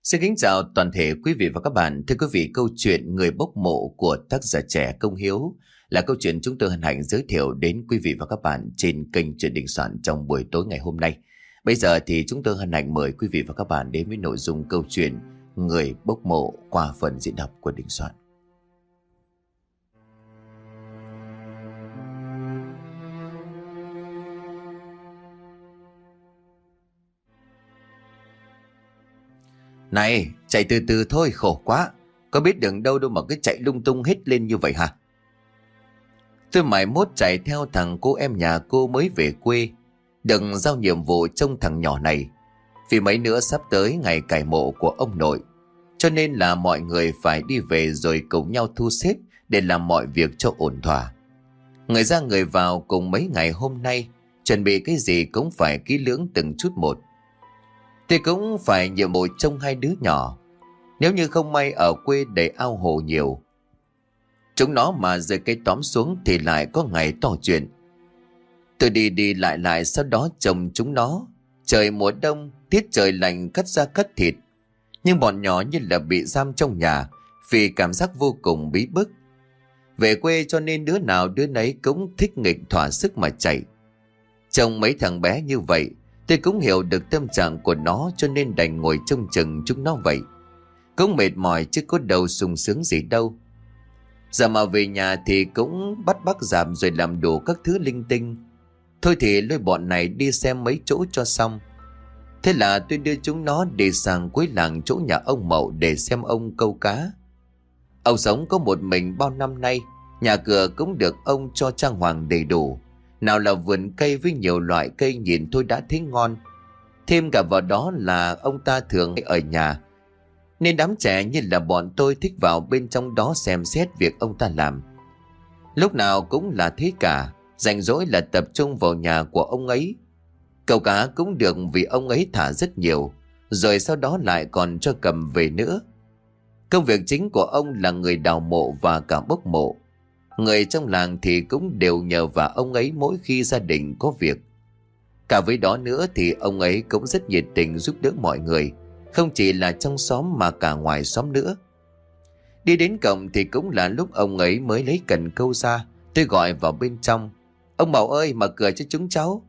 Xin kính chào toàn thể quý vị và các bạn. Thưa quý vị, câu chuyện Người bốc mộ của tác giả trẻ Công Hiếu là câu chuyện chúng tôi hân hạnh giới thiệu đến quý vị và các bạn trên kênh Chuyện Đình Soạn trong buổi tối ngày hôm nay. Bây giờ thì chúng tôi hân hạnh mời quý vị và các bạn đến với nội dung câu chuyện Người bốc mộ qua phần diễn đọc của Đình Soạn. Này, chạy từ từ thôi, khổ quá. Có biết đường đâu đâu mà cứ chạy lung tung hết lên như vậy hả? Tôi mải mốt chạy theo thằng cô em nhà cô mới về quê, đừng giao nhiệm vụ trông thằng nhỏ này. Vì mấy nữa sắp tới ngày cải mộ của ông nội, cho nên là mọi người phải đi về rồi cùng nhau thu xếp để làm mọi việc cho ổn thỏa. Người ra người vào cùng mấy ngày hôm nay, chuẩn bị cái gì cũng phải kỹ lưỡng từng chút một. Tôi cũng phải nhiệm vụ trông hai đứa nhỏ. Nếu như không may ở quê đầy ao hồ nhiều, chúng nó mà rơi cây tóm xuống thì lại có ngày to chuyện. Tôi đi đi lại lại sau đó trông chúng nó. Trời mùa đông, tiết trời lạnh cắt da cắt thịt. Nhưng bọn nhỏ như là bị giam trong nhà vì cảm giác vô cùng bí bức. Về quê cho nên đứa nào đứa nấy cũng thích nghịch thỏa sức mà chạy. Trông mấy thằng bé như vậy, tôi cũng hiểu được tâm trạng của nó, cho nên đành ngồi trông chừng chúng nó vậy. Cũng mệt mỏi chứ có đâu sung sướng gì đâu. Giờ mà về nhà thì cũng bắt bác giảm rồi làm đủ các thứ linh tinh. Thôi thì lôi bọn này đi xem mấy chỗ cho xong. Thế là tôi đưa chúng nó đi sang cuối làng chỗ nhà ông Mậu để xem ông câu cá. Ông sống có một mình bao năm nay, nhà cửa cũng được ông cho trang hoàng đầy đủ. Nào là vườn cây với nhiều loại cây nhìn thôi đã thấy ngon. Thêm cả vào đó là ông ta thường ở nhà, nên đám trẻ như là bọn tôi thích vào bên trong đó xem xét việc ông ta làm. Lúc nào cũng là thế cả, rảnh rỗi là tập trung vào nhà của ông ấy. Câu cá cũng được vì ông ấy thả rất nhiều, rồi sau đó lại còn cho cầm về nữa. Công việc chính của ông là người đào mộ và cả bốc mộ. Người trong làng thì cũng đều nhờ vào ông ấy mỗi khi gia đình có việc. Cả với đó nữa thì ông ấy cũng rất nhiệt tình giúp đỡ mọi người, không chỉ là trong xóm mà cả ngoài xóm nữa. Đi đến cổng thì cũng là lúc ông ấy mới lấy cần câu ra. Tôi gọi vào bên trong: "Ông Mậu ơi, mở cửa cho chúng cháu."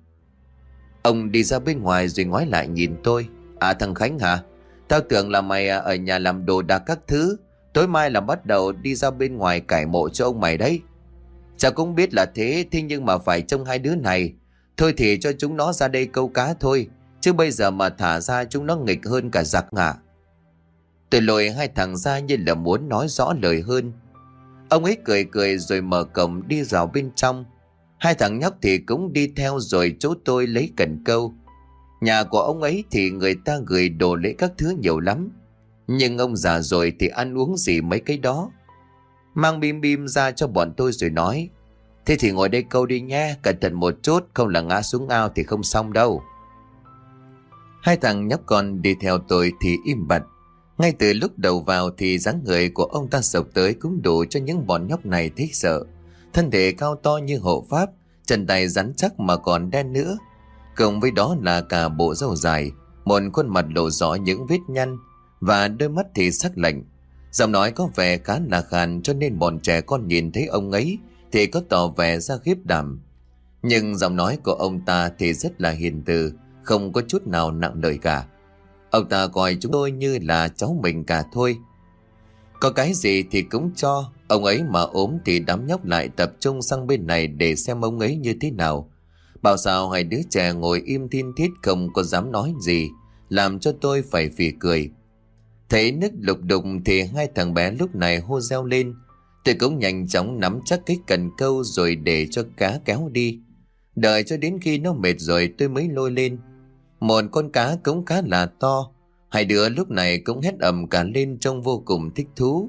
Ông đi ra bên ngoài rồi ngoái lại nhìn tôi: "À, thằng Khánh hả? Tao tưởng là mày ở nhà làm đồ đạc các thứ, tối mai là bắt đầu đi ra bên ngoài cải mộ cho ông mày đấy." "Chả cũng biết là thế, thế nhưng mà phải trông hai đứa này. Thôi thì cho chúng nó ra đây câu cá thôi, chứ bây giờ mà thả ra chúng nó nghịch hơn cả giặc ngả." Tôi lôi hai thằng ra như là muốn nói rõ lời hơn. Ông ấy cười cười rồi mở cổng đi vào bên trong. Hai thằng nhóc thì cũng đi theo rồi chỗ tôi lấy cần câu. Nhà của ông ấy thì người ta gửi đồ lễ các thứ nhiều lắm, nhưng ông già rồi thì ăn uống gì mấy cái đó. Mang bim bim ra cho bọn tôi rồi nói: "Thế thì ngồi đây câu đi nhé, cẩn thận một chút, không là ngã xuống ao thì không xong đâu." Hai thằng nhóc con đi theo tôi thì im bặt. Ngay từ lúc đầu vào thì dáng người của ông ta sộc tới cũng đủ cho những bọn nhóc này thấy sợ. Thân thể cao to như hộ pháp, chân tay rắn chắc mà còn đen nữa. Cộng với đó là cả bộ râu dài, một khuôn mặt lộ rõ những vết nhăn và đôi mắt thì sắc lạnh. Giọng nói có vẻ khá là khàn, cho nên bọn trẻ con nhìn thấy ông ấy thì có tỏ vẻ ra khiếp đảm. Nhưng giọng nói của ông ta thì rất là hiền từ, không có chút nào nặng lời cả. Ông ta coi chúng tôi như là cháu mình cả thôi. Có cái gì thì cũng cho. Ông ấy mà ốm thì đám nhóc lại tập trung sang bên này để xem ông ấy như thế nào. Bảo sao hai đứa trẻ ngồi im thiên thiết không có dám nói gì, làm cho tôi phải phì cười. Thấy nước lục đục thì hai thằng bé lúc này hô reo lên. Tôi cũng nhanh chóng nắm chắc cái cần câu rồi để cho cá kéo đi. Đợi cho đến khi nó mệt rồi tôi mới lôi lên. Một con cá cũng khá là to. Hai đứa lúc này cũng hét ầm cả lên, trông vô cùng thích thú.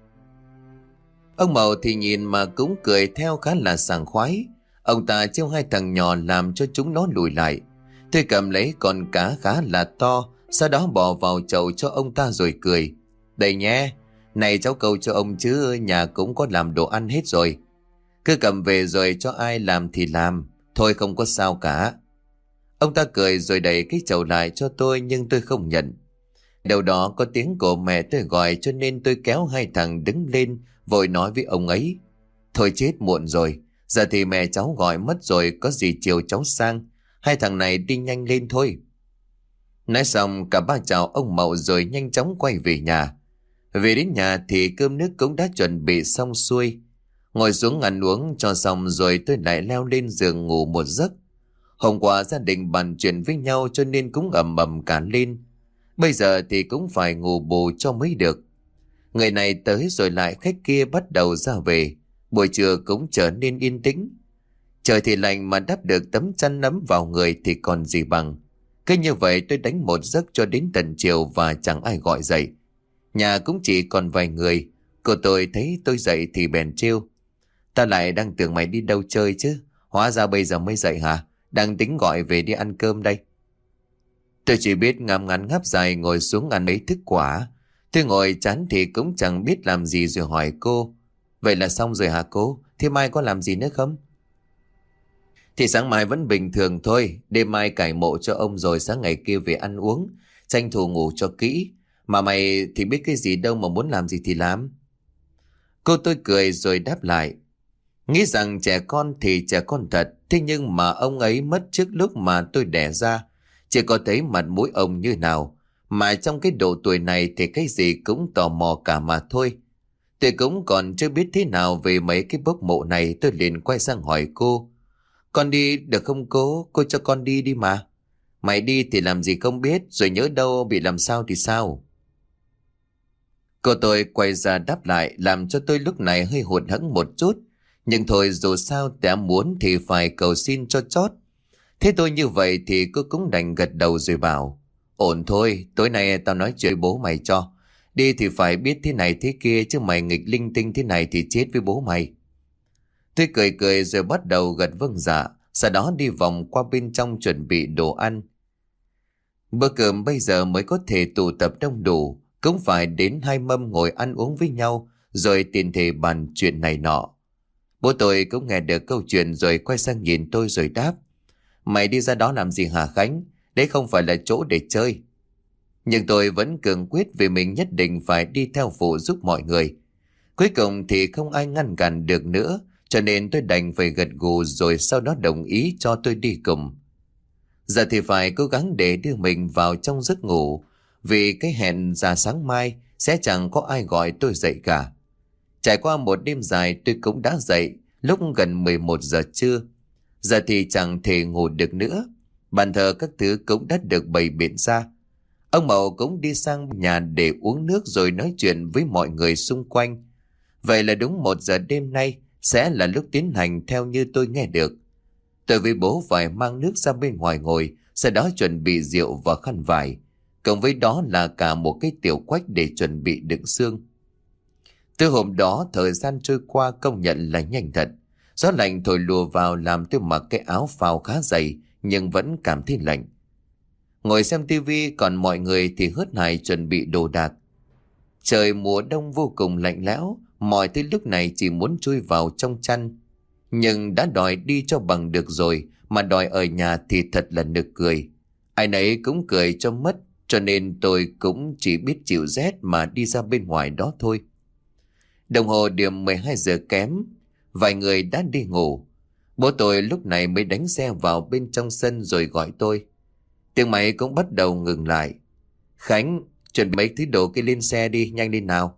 Ông Mậu thì nhìn mà cũng cười theo khá là sảng khoái. Ông ta trêu hai thằng nhỏ làm cho chúng nó lùi lại. Tôi cầm lấy con cá khá là to, sau đó bỏ vào chậu cho ông ta rồi cười: "Đây nhé, này cháu câu cho ông chứ nhà cũng có làm đồ ăn hết rồi. Cứ cầm về rồi cho ai làm thì làm, thôi không có sao cả." Ông ta cười rồi đẩy cái chậu lại cho tôi, nhưng tôi không nhận. Đầu đó có tiếng của mẹ tôi gọi, cho nên tôi kéo hai thằng đứng lên, vội nói với ông ấy: Thôi chết muộn rồi, giờ thì mẹ cháu gọi mất rồi, có gì chiều cháu sang. Hai thằng này đi nhanh lên thôi. Nói xong cả ba chào ông Mậu rồi nhanh chóng quay về nhà. Về đến nhà thì cơm nước cũng đã chuẩn bị xong xuôi. Ngồi xuống ăn uống cho xong rồi tôi lại leo lên giường ngủ một giấc. Hôm qua gia đình bàn chuyện với nhau cho nên cũng ầm ầm cả lên. Bây giờ thì cũng phải ngủ bù cho mới được. Người này tới rồi lại khách kia bắt đầu ra về. Buổi trưa cũng trở nên yên tĩnh. Trời thì lạnh mà đắp được tấm chăn ấm vào người thì còn gì bằng. Cứ như vậy tôi đánh một giấc cho đến tận chiều và chẳng ai gọi dậy. Nhà cũng chỉ còn vài người. Cô tôi thấy tôi dậy thì bèn trêu: Ta lại đang tưởng mày đi đâu chơi chứ, hóa ra bây giờ mới dậy hả? Đang tính gọi về đi ăn cơm đây. Tôi chỉ biết ngắm ngắn ngáp dài ngồi xuống ăn mấy thức quả. Tôi ngồi chán thì cũng chẳng biết làm gì rồi hỏi cô: Vậy là xong rồi hả cô? Thế mai có làm gì nữa không? Thì sáng mai vẫn bình thường thôi. Đêm mai cải mộ cho ông rồi sáng ngày kia về ăn uống, tranh thủ ngủ cho kỹ. Mà mày thì biết cái gì đâu mà muốn làm gì thì làm. Cô tôi cười rồi đáp lại: Nghĩ rằng trẻ con thì trẻ con thật. Thế nhưng mà ông ấy mất trước lúc mà tôi đẻ ra. Chỉ có thấy mặt mũi ông như nào. Mà trong cái độ tuổi này thì cái gì cũng tò mò cả mà thôi. Tôi cũng còn chưa biết thế nào về mấy cái bốc mộ này. Tôi liền quay sang hỏi cô: Con đi được không cô? Cô cho con đi đi mà. Mày đi thì làm gì không biết, rồi nhớ đâu bị làm sao thì sao? Cô tôi quay ra đáp lại làm cho tôi lúc này hơi hụt hẫng một chút. Nhưng thôi dù sao đã muốn thì phải cầu xin cho chót. Thế tôi như vậy thì cô cũng đành gật đầu rồi bảo: Ổn thôi, tối nay tao nói chuyện với bố mày cho. Đi thì phải biết thế này thế kia, chứ mày nghịch linh tinh thế này thì chết với bố mày. Tôi cười cười rồi bắt đầu gật vâng dạ. Sau đó đi vòng qua bên trong chuẩn bị đồ ăn. Bữa cơm bây giờ mới có thể tụ tập đông đủ. Cũng phải đến 2 mâm ngồi ăn uống với nhau, rồi tiền thể bàn chuyện này nọ. Bố tôi cũng nghe được câu chuyện rồi quay sang nhìn tôi rồi đáp: Mày đi ra đó làm gì hả Khánh? Đấy không phải là chỗ để chơi. Nhưng tôi vẫn cường quyết vì mình nhất định phải đi theo phụ giúp mọi người. Cuối cùng thì không ai ngăn cản được nữa, cho nên tôi đành phải gật gù rồi sau đó đồng ý cho tôi đi cùng. Giờ thì phải cố gắng để đưa mình vào trong giấc ngủ, vì cái hẹn ra sáng mai sẽ chẳng có ai gọi tôi dậy cả. Trải qua một đêm dài tôi cũng đã dậy lúc gần 11 giờ trưa. Giờ thì chẳng thể ngủ được nữa. Bàn thờ các thứ cũng đã được bày biện ra. Ông Mậu cũng đi sang nhà để uống nước rồi nói chuyện với mọi người xung quanh. Vậy là đúng 1 giờ đêm nay sẽ là lúc tiến hành theo như tôi nghe được. Tôi với bố phải mang nước ra bên ngoài ngồi, sau đó chuẩn bị rượu và khăn vải. Cộng với đó là cả một cái tiểu quách để chuẩn bị đựng xương. Từ hôm đó thời gian trôi qua công nhận là nhanh thật. Gió lạnh thổi lùa vào làm tôi mặc cái áo phao khá dày nhưng vẫn cảm thấy lạnh. Ngồi xem tivi còn mọi người thì hớt hải chuẩn bị đồ đạc. Trời mùa đông vô cùng lạnh lẽo, mọi thứ lúc này chỉ muốn chui vào trong chăn. Nhưng đã đòi đi cho bằng được rồi, mà đòi ở nhà thì thật là nực cười. Ai nấy cũng cười cho mất, cho nên tôi cũng chỉ biết chịu rét mà đi ra bên ngoài đó thôi. Đồng hồ điểm 12 giờ kém, vài người đã đi ngủ. Bố tôi lúc này mới đánh xe vào bên trong sân rồi gọi tôi. Tiếng máy cũng bắt đầu ngừng lại. Khánh, chuẩn bị mấy thứ đồ kia lên xe đi, nhanh lên nào.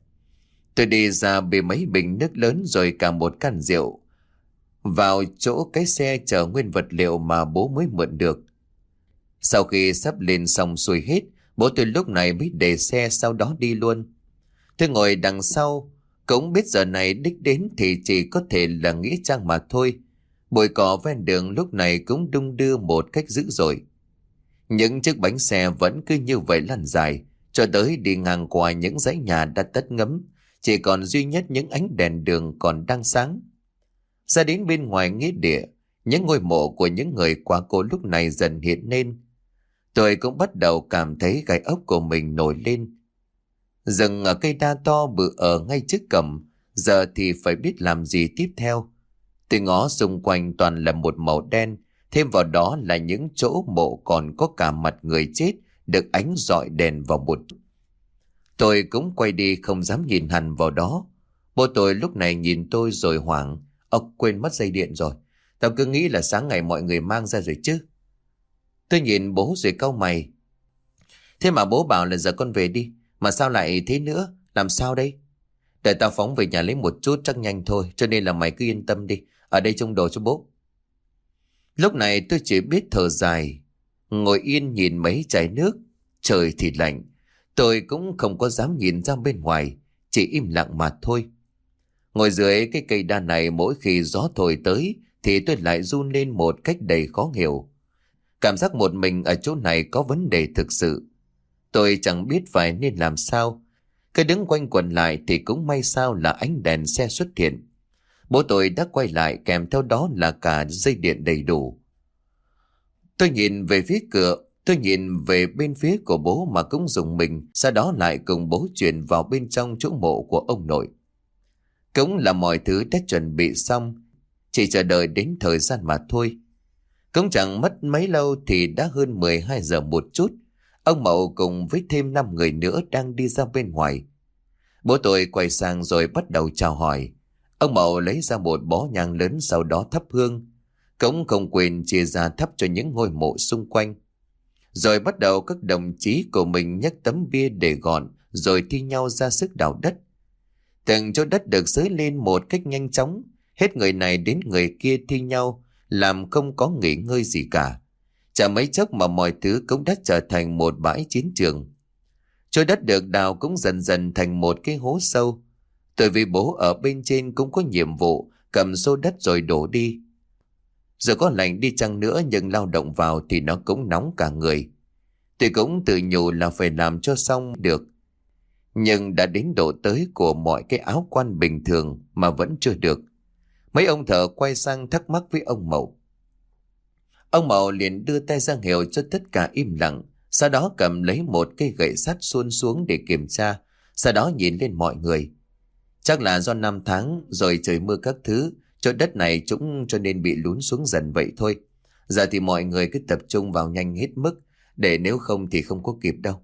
Tôi đi ra bê mấy bình nước lớn rồi cả một can rượu vào chỗ cái xe chở nguyên vật liệu mà bố mới mượn được. Sau khi sắp lên xong xuôi hết, bố tôi lúc này mới để xe sau đó đi luôn. Tôi ngồi đằng sau, cũng biết giờ này đích đến thì chỉ có thể là nghĩa trang mà thôi. Bụi cỏ ven đường lúc này cũng đung đưa một cách dữ dội. Những chiếc bánh xe vẫn cứ như vậy lăn dài, cho tới đi ngang qua những dãy nhà đã tắt ngấm, chỉ còn duy nhất những ánh đèn đường còn đang sáng. Ra đến bên ngoài nghĩa địa, những ngôi mộ của những người qua cố lúc này dần hiện lên. Tôi cũng bắt đầu cảm thấy gai ốc của mình nổi lên. Dừng ở cây đa to bự ở ngay trước cổng, giờ thì phải biết làm gì tiếp theo. Tôi ngó xung quanh toàn là một màu đen, thêm vào đó là những chỗ mộ còn có cả mặt người chết được ánh rọi đèn vào một. Tôi cũng quay đi không dám nhìn hẳn vào đó. Bố tôi lúc này nhìn tôi rồi hoảng. Ông quên mất dây điện rồi. Tao cứ nghĩ là sáng ngày mọi người mang ra rồi chứ. Tôi nhìn bố rồi cau mày. Thế mà bố bảo là giờ con về đi. Mà sao lại thế nữa? Làm sao đây? Để tao phóng về nhà lấy một chút chắc nhanh thôi. Cho nên là mày cứ yên tâm đi. Ở đây trông đồ cho bố. Lúc này tôi chỉ biết thở dài. Ngồi yên nhìn mấy chai nước. Trời thì lạnh. Tôi cũng không có dám nhìn ra bên ngoài. Chỉ im lặng mà thôi. Ngồi dưới cái cây đa này mỗi khi gió thổi tới thì tôi lại run lên một cách đầy khó hiểu. Cảm giác một mình ở chỗ này có vấn đề thực sự. Tôi chẳng biết phải nên làm sao. Cứ đứng quanh quẩn lại thì cũng may sao là ánh đèn xe xuất hiện. Bố tôi đã quay lại kèm theo đó là cả dây điện đầy đủ. Tôi nhìn về phía cửa, tôi nhìn về bên phía của bố mà cũng rùng mình, sau đó lại cùng bố chuyển vào bên trong chỗ mộ của ông nội. Cũng là mọi thứ đã chuẩn bị xong, chỉ chờ đợi đến thời gian mà thôi. Cũng chẳng mất mấy lâu thì đã hơn 12 giờ một chút. Ông Mậu cùng với thêm 5 người nữa đang đi ra bên ngoài. Bố tôi quay sang rồi bắt đầu chào hỏi. Ông Mậu lấy ra một bó nhang lớn sau đó thắp hương. Cũng không quên chia ra thắp cho những ngôi mộ xung quanh. Rồi bắt đầu các đồng chí của mình nhấc tấm bia để gọn rồi thi nhau ra sức đào đất. Từng chỗ đất được xới lên một cách nhanh chóng. Hết người này đến người kia thi nhau, làm không có nghỉ ngơi gì cả. Chả mấy chốc mà mọi thứ cũng đã trở thành một bãi chiến trường. Chỗ đất được đào cũng dần dần thành một cái hố sâu. Tôi vì bố ở bên trên cũng có nhiệm vụ cầm xô đất rồi đổ đi. Giờ có lạnh đi chăng nữa nhưng lao động vào thì nó cũng nóng cả người. Tôi cũng tự nhủ là phải làm cho xong được. Nhưng đã đến độ tới của mọi cái áo quan bình thường mà vẫn chưa được. Mấy ông thợ quay sang thắc mắc với ông Mậu. Ông Mậu liền đưa tay ra hiệu cho tất cả im lặng. Sau đó cầm lấy một cây gậy sắt xuôn xuống để kiểm tra. Sau đó nhìn lên mọi người. Chắc là do 5 tháng rồi trời mưa các thứ, chỗ đất này chúng cho nên bị lún xuống dần vậy thôi. Giờ thì mọi người cứ tập trung vào nhanh hết mức, để nếu không thì không có kịp đâu.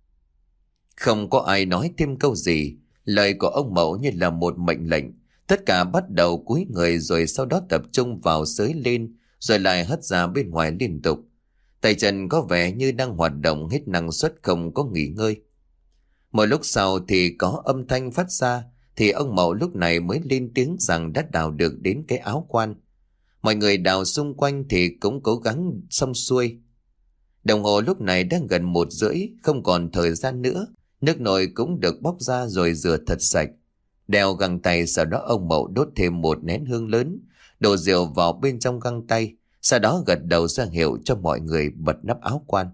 Không có ai nói thêm câu gì. Lời của ông Mậu như là một mệnh lệnh. Tất cả bắt đầu cúi người rồi sau đó tập trung vào xới lên, rồi lại hất ra bên ngoài liên tục. Tay chân có vẻ như đang hoạt động hết năng suất không có nghỉ ngơi. Một lúc sau thì có âm thanh phát ra, thì ông Mậu lúc này mới lên tiếng rằng đã đào được đến cái áo quan. Mọi người đào xung quanh thì cũng cố gắng xong xuôi. Đồng hồ lúc này đang gần 1:30, không còn thời gian nữa. Nước nồi cũng được bóc ra rồi rửa thật sạch. Đeo găng tay, sau đó ông Mậu đốt thêm một nén hương lớn, đổ rượu vào bên trong găng tay, sau đó gật đầu ra hiệu cho mọi người bật nắp áo quan.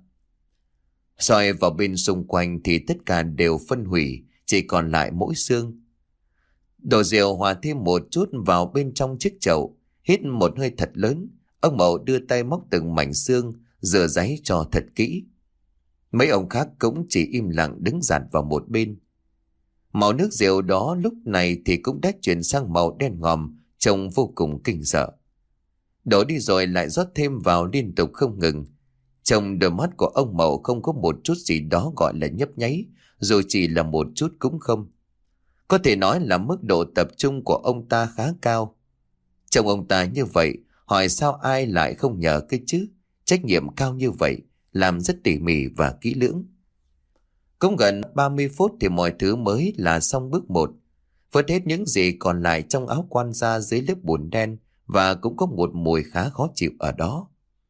Soi vào bên xung quanh thì tất cả đều phân hủy, chỉ còn lại mỗi xương. Đổ rượu hòa thêm một chút vào bên trong chiếc chậu, hít một hơi thật lớn. Ông Mậu đưa tay móc từng mảnh xương, rửa ráy cho thật kỹ. Mấy ông khác cũng chỉ im lặng đứng dạt vào một bên. Màu nước rượu đó lúc này thì cũng đã chuyển sang màu đen ngòm, trông vô cùng kinh sợ. Đổ đi rồi lại rót thêm vào liên tục không ngừng. Trong đôi mắt của ông Mậu không có một chút gì đó gọi là nhấp nháy, dù chỉ là một chút cũng không. Có thể nói là mức độ tập trung của ông ta khá cao. Trông ông ta như vậy, hỏi sao ai lại không nhờ cái chứ? Trách nhiệm cao như vậy, làm rất tỉ mỉ và kỹ lưỡng. Cũng gần 30 phút thì mọi thứ mới là xong bước 1. Vớt hết những gì còn lại trong áo quan ra dưới lớp bùn đen, và cũng có một mùi khá khó chịu ở đó.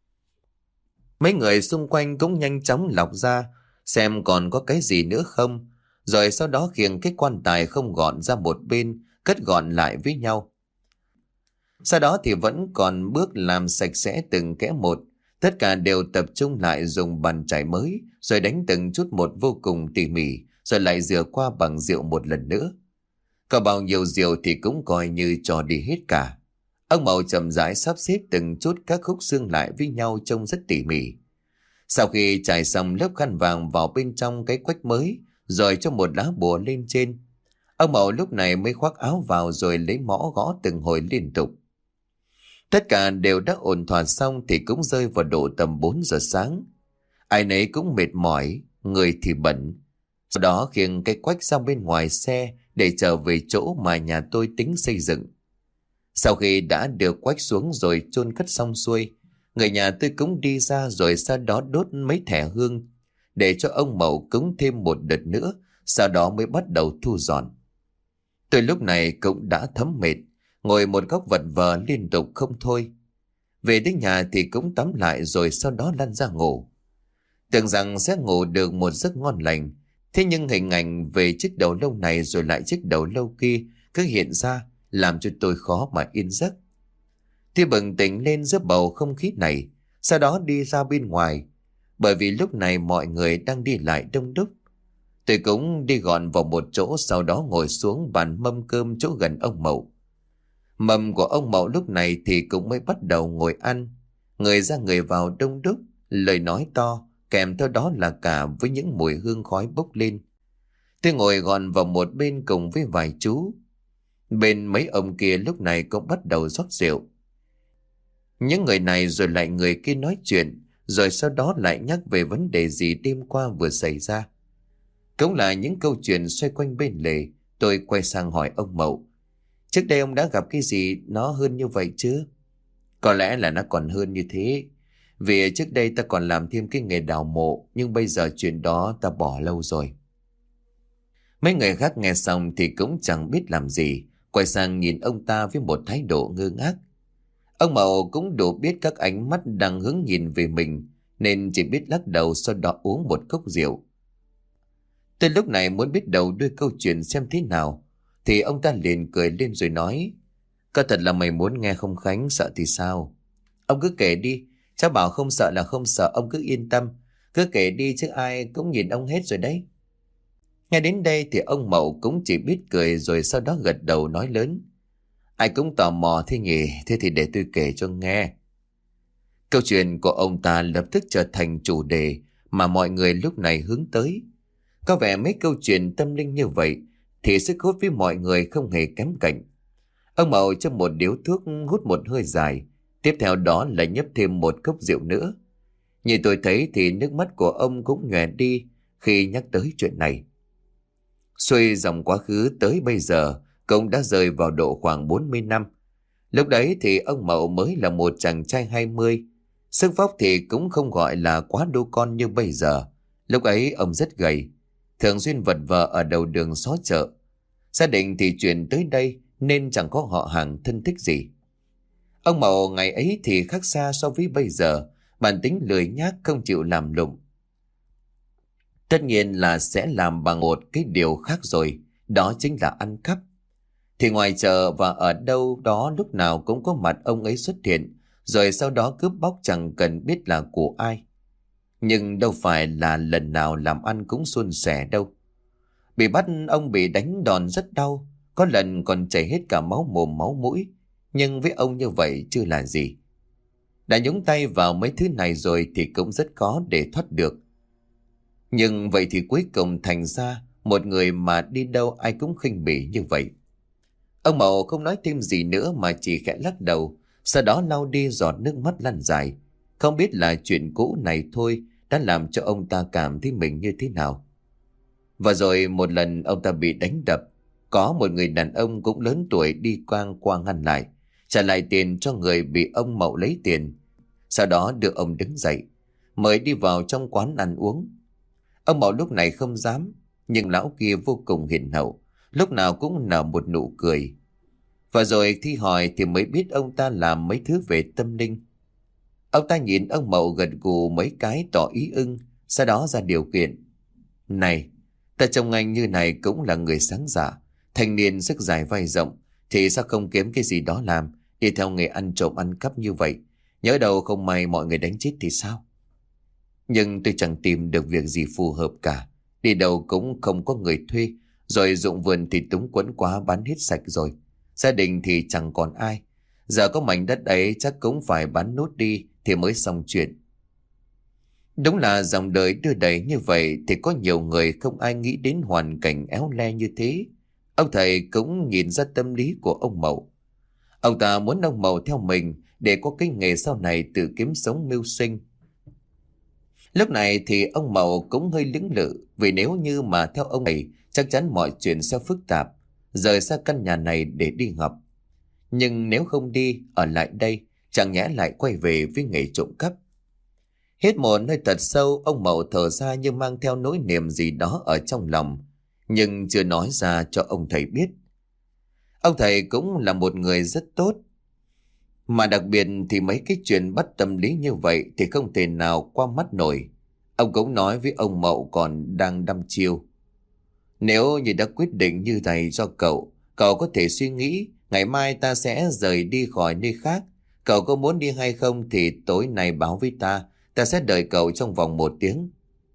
Mấy người xung quanh cũng nhanh chóng lọc ra, xem còn có cái gì nữa không, rồi sau đó khiêng cái quan tài không gọn ra một bên, cất gọn lại với nhau. Sau đó thì vẫn còn bước làm sạch sẽ từng kẽ một. Tất cả đều tập trung lại dùng bàn chải mới, rồi đánh từng chút một vô cùng tỉ mỉ, rồi lại rửa qua bằng rượu một lần nữa. Có bao nhiêu rượu thì cũng coi như trò đi hết cả. Ông Mậu chậm rãi sắp xếp từng chút các khúc xương lại với nhau trông rất tỉ mỉ. Sau khi trải xong lớp khăn vàng vào bên trong cái quách mới, rồi cho một lá bùa lên trên, ông Mậu lúc này mới khoác áo vào rồi lấy mõ gõ từng hồi liên tục. Tất cả đều đã ổn thỏa xong thì cũng rơi vào độ tầm 4 giờ sáng. Ai nấy cũng mệt mỏi, người thì bận. Sau đó khiêng cái quách sang bên ngoài xe để trở về chỗ mà nhà tôi tính xây dựng. Sau khi đã đưa quách xuống rồi chôn cất xong xuôi, người nhà tôi cũng đi ra rồi sau đó đốt mấy thẻ hương để cho ông Mậu cúng thêm một đợt nữa, sau đó mới bắt đầu thu dọn. Tôi lúc này cũng đã thấm mệt, ngồi một góc vật vờ liên tục không thôi. Về đến nhà thì cũng tắm lại rồi sau đó lăn ra ngủ. Tưởng rằng sẽ ngủ được một giấc ngon lành, thế nhưng hình ảnh về chiếc đầu lâu này rồi lại chiếc đầu lâu kia cứ hiện ra, làm cho tôi khó mà yên giấc. Tôi bừng tỉnh lên giữa bầu không khí này, sau đó đi ra bên ngoài, bởi vì lúc này mọi người đang đi lại đông đúc. Tôi cũng đi gọn vào một chỗ, sau đó ngồi xuống bàn mâm cơm chỗ gần ông Mậu. Mâm của ông Mậu lúc này thì cũng mới bắt đầu ngồi ăn. Người ra người vào đông đúc, lời nói to, kèm theo đó là cả với những mùi hương khói bốc lên. Tôi ngồi gọn vào một bên cùng với vài chú. Bên mấy ông kia lúc này cũng bắt đầu rót rượu. Những người này rồi lại người kia nói chuyện, rồi sau đó lại nhắc về vấn đề gì đêm qua vừa xảy ra. Cũng là những câu chuyện xoay quanh bên lề. Tôi quay sang hỏi ông Mậu: trước đây ông đã gặp cái gì nó hơn như vậy chứ? Có lẽ là nó còn hơn như thế. Vì trước đây ta còn làm thêm cái nghề đào mộ, nhưng bây giờ chuyện đó ta bỏ lâu rồi. Mấy người khác nghe xong thì cũng chẳng biết làm gì, quay sang nhìn ông ta với một thái độ ngơ ngác. Ông Mậu cũng đủ biết các ánh mắt đang hướng nhìn về mình, nên chỉ biết lắc đầu, sau đó uống một cốc rượu. Tôi lúc này muốn biết đầu đuôi câu chuyện xem thế nào, thì ông ta liền cười lên rồi nói: có thật là mày muốn nghe không Khánh, sợ thì sao? Ông cứ kể đi, cháu bảo không sợ là không sợ, ông cứ yên tâm. Cứ kể đi chứ ai cũng nhìn ông hết rồi đấy. Nghe đến đây thì ông Mậu cũng chỉ biết cười, rồi sau đó gật đầu nói lớn: ai cũng tò mò thế nhỉ, thế thì để tôi kể cho nghe. Câu chuyện của ông ta lập tức trở thành chủ đề mà mọi người lúc này hướng tới. Có vẻ mấy câu chuyện tâm linh như vậy thì sức hút với mọi người không hề kém cạnh. Ông Mậu châm một điếu thuốc, hút một hơi dài, tiếp theo đó là nhấp thêm một cốc rượu nữa. Như tôi thấy thì nước mắt của ông cũng nhòe đi khi nhắc tới chuyện này. Xuôi dòng quá khứ tới bây giờ cũng đã rơi vào độ khoảng 40 năm. Lúc đấy thì ông Mậu mới là một chàng trai 20. Sức vóc thì cũng không gọi là quá đô con như bây giờ. Lúc ấy ông rất gầy, thường xuyên vật vờ ở đầu đường xó chợ. Gia đình thì chuyển tới đây nên chẳng có họ hàng thân thích gì. Ông Mậu ngày ấy thì khác xa so với bây giờ, bản tính lười nhác không chịu làm lụng. Tất nhiên là sẽ làm bằng một cái điều khác rồi, đó chính là ăn cắp. Thì ngoài chợ và ở đâu đó lúc nào cũng có mặt ông ấy xuất hiện, rồi sau đó cướp bóc chẳng cần biết là của ai. Nhưng đâu phải là lần nào làm ăn cũng suôn sẻ đâu. Bị bắt ông bị đánh đòn rất đau, có lần còn chảy hết cả máu mồm máu mũi. Nhưng với ông như vậy chưa là gì. Đã nhúng tay vào mấy thứ này rồi thì cũng rất khó để thoát được. Nhưng vậy thì cuối cùng thành ra một người mà đi đâu ai cũng khinh bỉ như vậy. Ông Mậu không nói thêm gì nữa mà chỉ khẽ lắc đầu, sau đó lau đi giọt nước mắt lăn dài. Không biết là chuyện cũ này thôi đã làm cho ông ta cảm thấy mình như thế nào. Và rồi một lần ông ta bị đánh đập, có một người đàn ông cũng lớn tuổi đi qua ngăn lại, trả lại tiền cho người bị ông Mậu lấy tiền. Sau đó đưa ông đứng dậy, mời đi vào trong quán ăn uống. Ông Mậu lúc này không dám, nhưng lão kia vô cùng hiền hậu, lúc nào cũng nở một nụ cười. Và rồi thi hỏi thì mới biết ông ta làm mấy thứ về tâm linh. Ông ta nhìn ông Mậu gật gù mấy cái tỏ ý ưng, sau đó ra điều kiện: này, ta trông anh như này cũng là người sáng dạ, thanh niên sức dài vai rộng, thì sao không kiếm cái gì đó làm, đi theo nghề ăn trộm ăn cắp như vậy, nhớ đâu không may mọi người đánh chết thì sao? Nhưng tôi chẳng tìm được việc gì phù hợp cả, đi đâu cũng không có người thuê, rồi ruộng vườn thì túng quẫn quá bán hết sạch rồi, gia đình thì chẳng còn ai, giờ có mảnh đất ấy chắc cũng phải bán nốt đi thì mới xong chuyện. Đúng là dòng đời đưa đẩy như vậy thì có nhiều người không ai nghĩ đến hoàn cảnh éo le như thế. Ông thầy cũng nhìn ra tâm lý của ông Mậu. Ông ta muốn ông Mậu theo mình để có cái nghề sau này tự kiếm sống mưu sinh. Lúc này thì ông Mậu cũng hơi lưỡng lự, vì nếu như mà theo ông này chắc chắn mọi chuyện sẽ phức tạp, rời xa căn nhà này để đi học. Nhưng nếu không đi, ở lại đây, chẳng nhẽ lại quay về với nghề trộm cắp. Hít một hơi thật sâu, ông Mậu thở ra như mang theo nỗi niềm gì đó ở trong lòng, nhưng chưa nói ra cho ông thầy biết. Ông thầy cũng là một người rất tốt, mà đặc biệt thì mấy cái chuyện bắt tâm lý như vậy thì không thể nào qua mắt nổi. Ông cũng nói với ông Mậu còn đang đăm chiêu. Nếu như đã quyết định như thầy cho cậu, cậu có thể suy nghĩ ngày mai ta sẽ rời đi khỏi nơi khác. Cậu có muốn đi hay không thì tối nay báo với ta, ta sẽ đợi cậu trong vòng 1 tiếng.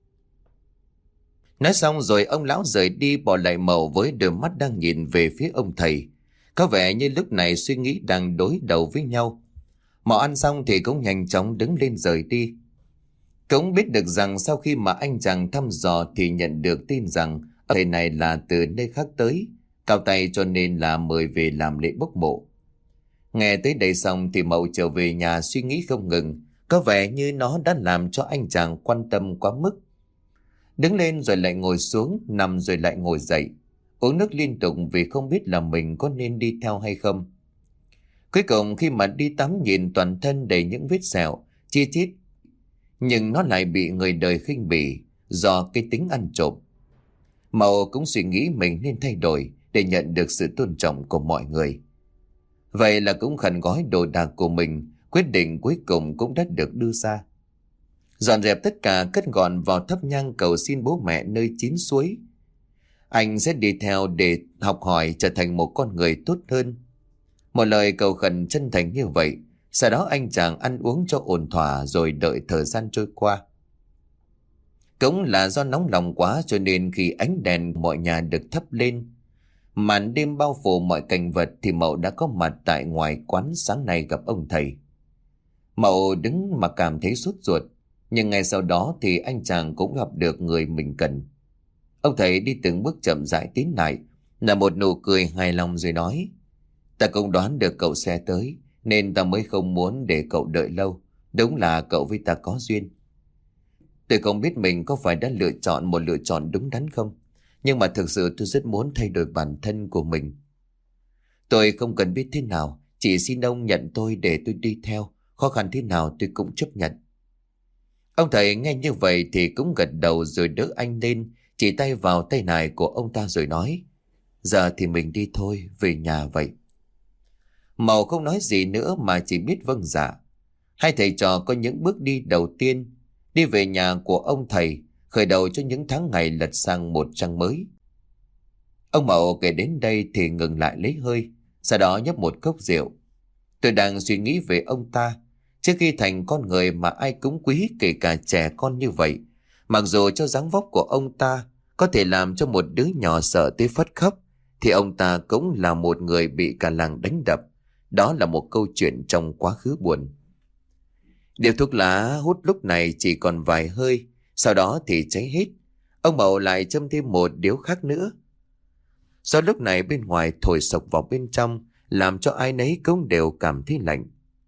Nói xong rồi ông lão rời đi, bỏ lại Mậu với đôi mắt đang nhìn về phía ông thầy. Có vẻ như lúc này suy nghĩ đang đối đầu với nhau. Mậu ăn xong thì cũng nhanh chóng đứng lên rời đi. Cũng biết được rằng sau khi mà anh chàng thăm dò thì nhận được tin rằng thầy này là từ nơi khác tới, cao tay cho nên là mời về làm lễ bốc mộ. Nghe tới đây xong thì Mậu trở về nhà suy nghĩ không ngừng, có vẻ như nó đã làm cho anh chàng quan tâm quá mức. Đứng lên rồi lại ngồi xuống, nằm rồi lại ngồi dậy, uống nước liên tục vì không biết là mình có nên đi theo hay không. Cuối cùng khi mà đi tắm nhìn toàn thân đầy những vết sẹo, chi chít, nhưng nó lại bị người đời khinh bỉ do cái tính ăn trộm. Mậu cũng suy nghĩ mình nên thay đổi để nhận được sự tôn trọng của mọi người. Vậy là cũng khẩn gói đồ đạc của mình, quyết định cuối cùng cũng đã được đưa ra. Dọn dẹp tất cả cất gọn vào thắp nhang cầu xin bố mẹ nơi chín suối. Anh sẽ đi theo để học hỏi trở thành một con người tốt hơn. Một lời cầu khẩn chân thành như vậy, sau đó anh chàng ăn uống cho ổn thỏa rồi đợi thời gian trôi qua. Cũng là do nóng lòng quá cho nên khi ánh đèn mọi nhà được thắp lên, màn đêm bao phủ mọi cảnh vật thì Mậu đã có mặt tại ngoài quán sáng nay gặp ông thầy. Mậu đứng mà cảm thấy sốt ruột, nhưng ngay sau đó thì anh chàng cũng gặp được người mình cần. Ông thầy đi từng bước chậm rãi tiến lại, là một nụ cười hài lòng rồi nói: Ta cũng đoán được cậu sẽ tới, nên ta mới không muốn để cậu đợi lâu. Đúng là cậu với ta có duyên. Tôi không biết mình có phải đã lựa chọn một lựa chọn đúng đắn không, nhưng mà thực sự tôi rất muốn thay đổi bản thân của mình. Tôi không cần biết thế nào, chỉ xin ông nhận tôi để tôi đi theo. Khó khăn thế nào tôi cũng chấp nhận. Ông thầy nghe như vậy thì cũng gật đầu rồi đỡ anh lên, chỉ tay vào tay nải của ông ta rồi nói: Giờ thì mình đi thôi, về nhà vậy. Mậu không nói gì nữa mà chỉ biết vâng dạ. Hai thầy trò có những bước đi đầu tiên, đi về nhà của ông thầy, khởi đầu cho những tháng ngày lật sang một trang mới. Ông Mậu kể đến đây thì ngừng lại lấy hơi, sau đó nhấp một cốc rượu. Tôi đang suy nghĩ về ông ta, trước khi thành con người mà ai cũng quý kể cả trẻ con như vậy. Mặc dù cho dáng vóc của ông ta có thể làm cho một đứa nhỏ sợ tới phát khóc, thì ông ta cũng là một người bị cả làng đánh đập. Đó là một câu chuyện trong quá khứ buồn. Điếu thuốc lá hút lúc này chỉ còn vài hơi, sau đó thì cháy hết. Ông Mậu lại châm thêm một điếu khác nữa. Gió lúc này bên ngoài thổi sộc vào bên trong, làm cho ai nấy cũng đều cảm thấy lạnh.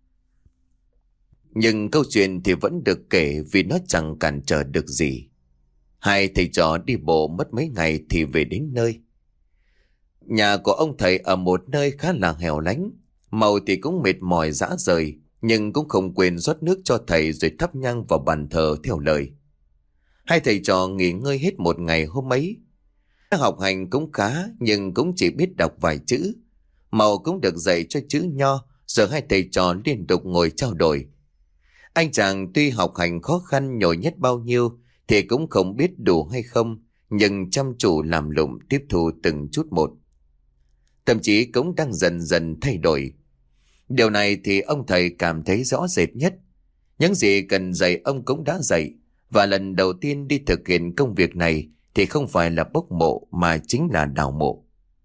Nhưng câu chuyện thì vẫn được kể vì nó chẳng cản trở được gì. Hai thầy trò đi bộ mất mấy ngày thì về đến nơi. Nhà của ông thầy ở một nơi khá là hẻo lánh. Mậu thì cũng mệt mỏi rã rời, nhưng cũng không quên rót nước cho thầy rồi thắp nhang vào bàn thờ theo lời. Hai thầy trò nghỉ ngơi hết một ngày hôm ấy. Học hành cũng khá nhưng cũng chỉ biết đọc vài chữ. Mậu cũng được dạy cho chữ nho, giờ hai thầy trò liên tục ngồi trao đổi. Anh chàng tuy học hành khó khăn nhồi nhét bao nhiêu thì cũng không biết đủ hay không, nhưng chăm chú làm lụng tiếp thu từng chút một. Thậm chí cũng đang dần dần thay đổi. Điều này thì ông thầy cảm thấy rõ rệt nhất. Những gì cần dạy ông cũng đã dạy, và lần đầu tiên đi thực hiện công việc này thì không phải là bốc mộ mà chính là đào mộ.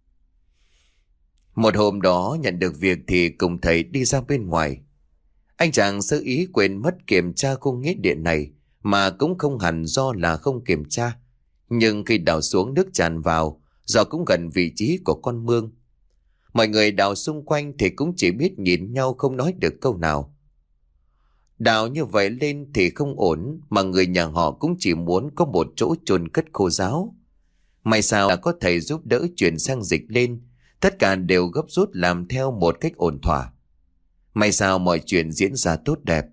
Một hôm đó nhận được việc thì cùng thầy đi ra bên ngoài. Anh chàng sơ ý quên mất kiểm tra khu nghĩa địa này, mà cũng không hẳn do là không kiểm tra. Nhưng khi đào xuống nước tràn vào, do cũng gần vị trí của con mương. Mọi người đào xung quanh thì cũng chỉ biết nhìn nhau không nói được câu nào. Đào như vậy lên thì không ổn, mà người nhà họ cũng chỉ muốn có một chỗ chôn cất khô ráo. May sao là có thầy giúp đỡ chuyển sang dịch lên, tất cả đều gấp rút làm theo một cách ổn thỏa. May sao mọi chuyện diễn ra tốt đẹp.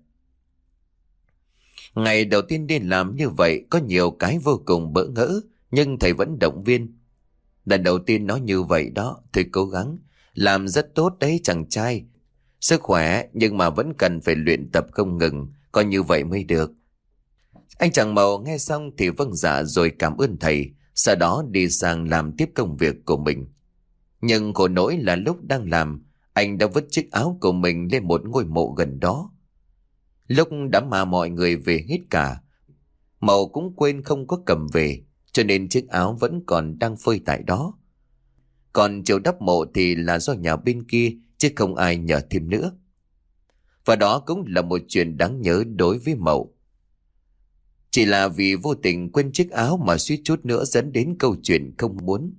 Ngày đầu tiên đi làm như vậy có nhiều cái vô cùng bỡ ngỡ, nhưng thầy vẫn động viên. Lần đầu tiên nói như vậy đó, thầy cố gắng, làm rất tốt đấy chàng trai. Sức khỏe nhưng mà vẫn cần phải luyện tập không ngừng, coi như vậy mới được. Anh chàng Mậu nghe xong thì vâng dạ rồi cảm ơn thầy, sau đó đi sang làm tiếp công việc của mình. Nhưng khổ nỗi là lúc đang làm, anh đã vứt chiếc áo của mình lên một ngôi mộ gần đó. Lúc đã mà mọi người về hết cả, Mậu cũng quên không có cầm về, cho nên chiếc áo vẫn còn đang phơi tại đó. Còn chiều đắp mộ thì là do nhà bên kia, chứ không ai nhờ thêm nữa. Và đó cũng là một chuyện đáng nhớ đối với Mậu. Chỉ là vì vô tình quên chiếc áo mà suýt chút nữa dẫn đến câu chuyện không muốn.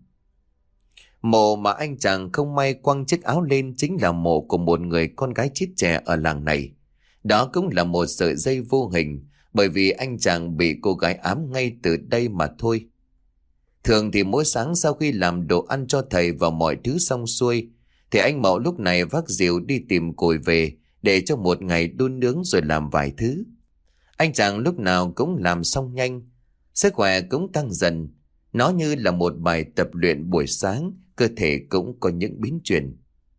Mộ mà anh chàng không may quăng chiếc áo lên chính là mộ của một người con gái chết trẻ ở làng này. Đó cũng là một sợi dây vô hình, bởi vì anh chàng bị cô gái ám ngay từ đây mà thôi. Thường thì mỗi sáng sau khi làm đồ ăn cho thầy và mọi thứ xong xuôi, thì anh Mậu lúc này vác rìu đi tìm củi về để cho một ngày đun nướng rồi làm vài thứ. Anh chàng lúc nào cũng làm xong nhanh, sức khỏe cũng tăng dần. Nó như là một bài tập luyện buổi sáng, cơ thể cũng có những biến chuyển.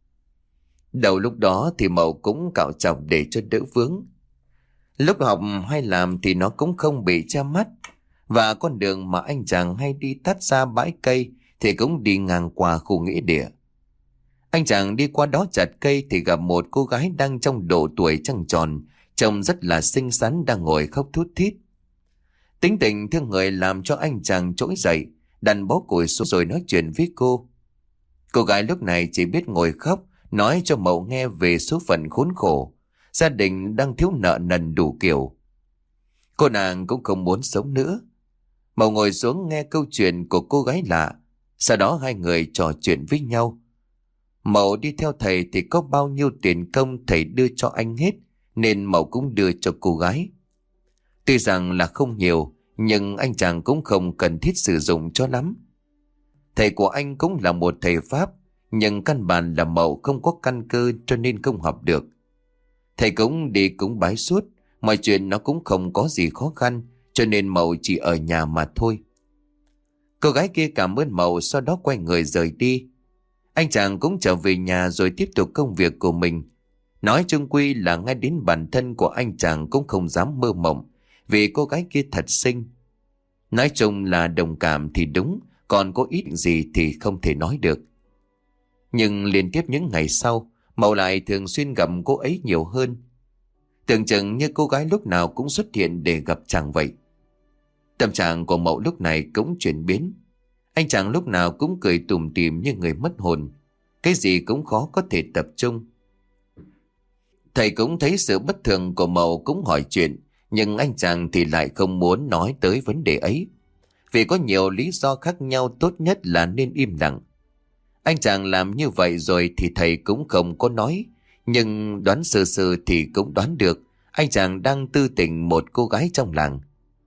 Đầu lúc đó thì Mậu cũng cạo chọc để cho đỡ vướng. Lúc học hay làm thì nó cũng không bị che mắt. Và con đường mà anh chàng hay đi tắt ra bãi cây thì cũng đi ngang qua khu nghĩa địa. Anh chàng đi qua đó chặt cây thì gặp một cô gái đang trong độ tuổi trăng tròn, trông rất là xinh xắn đang ngồi khóc thút thít. Tính tình thương người làm cho anh chàng trỗi dậy, đặt bó củi xuống rồi nói chuyện với cô. Cô gái lúc này chỉ biết ngồi khóc, nói cho Mậu nghe về số phận khốn khổ, gia đình đang thiếu nợ nần đủ kiểu. Cô nàng cũng không muốn sống nữa. Mậu ngồi xuống nghe câu chuyện của cô gái lạ, sau đó hai người trò chuyện với nhau. Mậu đi theo thầy thì có bao nhiêu tiền công thầy đưa cho anh hết, nên Mậu cũng đưa cho cô gái. Tuy rằng là không nhiều, nhưng anh chàng cũng không cần thiết sử dụng cho lắm. Thầy của anh cũng là một thầy Pháp, nhưng căn bản là Mậu không có căn cơ cho nên không học được. Thầy cũng đi cúng bái suốt, mọi chuyện nó cũng không có gì khó khăn, cho nên Mậu chỉ ở nhà mà thôi. Cô gái kia cảm ơn Mậu, sau đó quay người rời đi. Anh chàng cũng trở về nhà rồi tiếp tục công việc của mình. Nói chung quy là ngay đến bản thân của anh chàng cũng không dám mơ mộng, vì cô gái kia thật xinh. Nói chung là đồng cảm thì đúng, còn có ít gì thì không thể nói được. Nhưng liên tiếp những ngày sau, Mậu lại thường xuyên gặp cô ấy nhiều hơn. Tưởng chừng như cô gái lúc nào cũng xuất hiện để gặp chàng vậy. Tâm trạng của Mậu lúc này cũng chuyển biến. Anh chàng lúc nào cũng cười tủm tỉm như người mất hồn, cái gì cũng khó có thể tập trung. Thầy cũng thấy sự bất thường của Mậu cũng hỏi chuyện, nhưng anh chàng thì lại không muốn nói tới vấn đề ấy. Vì có nhiều lý do khác nhau, tốt nhất là nên im lặng. Anh chàng làm như vậy rồi thì thầy cũng không có nói, nhưng đoán sơ sơ thì cũng đoán được anh chàng đang tư tình một cô gái trong làng.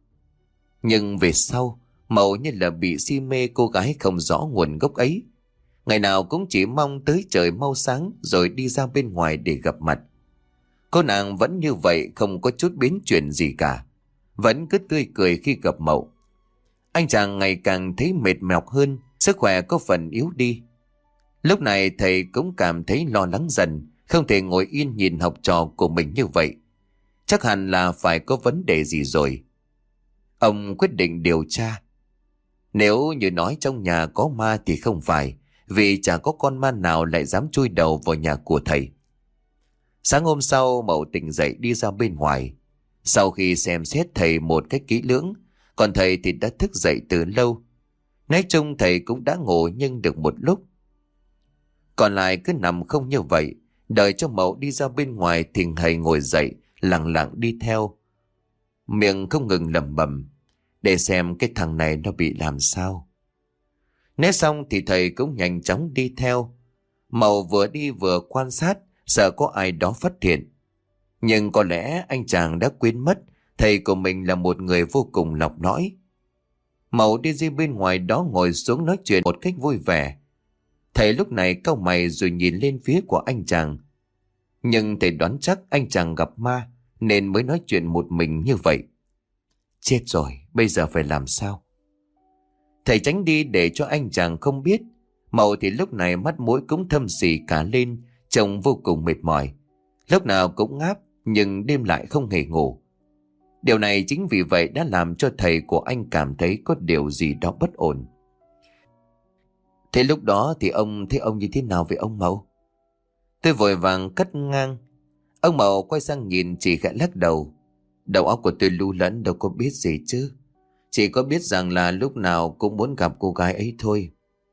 Nhưng về sau, Mậu như là bị si mê cô gái không rõ nguồn gốc ấy. Ngày nào cũng chỉ mong tới trời mau sáng rồi đi ra bên ngoài để gặp mặt. Cô nàng vẫn như vậy, không có chút biến chuyển gì cả, vẫn cứ tươi cười khi gặp Mậu. Anh chàng ngày càng thấy mệt mọc hơn, sức khỏe có phần yếu đi. Lúc này thầy cũng cảm thấy lo lắng dần, không thể ngồi yên nhìn học trò của mình như vậy. Chắc hẳn là phải có vấn đề gì rồi. Ông quyết định điều tra. Nếu như nói trong nhà có ma thì không phải, vì chả có con ma nào lại dám chui đầu vào nhà của thầy. Sáng hôm sau, Mậu tỉnh dậy đi ra bên ngoài. Sau khi xem xét thầy một cách kỹ lưỡng, còn thầy thì đã thức dậy từ lâu. Nói chung thầy cũng đã ngủ nhưng được một lúc. Còn lại cứ nằm không như vậy, đợi cho Mậu đi ra bên ngoài thì thầy ngồi dậy, lặng lặng đi theo. Miệng không ngừng lẩm bẩm, để xem cái thằng này nó bị làm sao. Nói xong thì thầy cũng nhanh chóng đi theo. Mậu vừa đi vừa quan sát, sợ có ai đó phát hiện. Nhưng có lẽ anh chàng đã quên mất thầy của mình là một người vô cùng lọc lõi. Mậu đi ra bên ngoài đó ngồi xuống nói chuyện một cách vui vẻ. Thầy lúc này cau mày rồi nhìn lên phía của anh chàng. Nhưng thầy đoán chắc anh chàng gặp ma nên mới nói chuyện một mình như vậy. Chết rồi, bây giờ phải làm sao? Thầy tránh đi để cho anh chàng không biết. Mậu thì lúc này mắt mũi cũng thâm xì cả lên, trông vô cùng mệt mỏi. Lúc nào cũng ngáp nhưng đêm lại không hề ngủ. Điều này chính vì vậy đã làm cho thầy của anh cảm thấy có điều gì đó bất ổn. Thế lúc đó thì ông thấy ông như thế nào với ông Mậu? Tôi vội vàng cắt ngang. Ông Mậu quay sang nhìn chỉ khẽ lắc đầu. Đầu óc của tôi lu lẫn đâu có biết gì chứ. Chỉ có biết rằng là lúc nào cũng muốn gặp cô gái ấy thôi.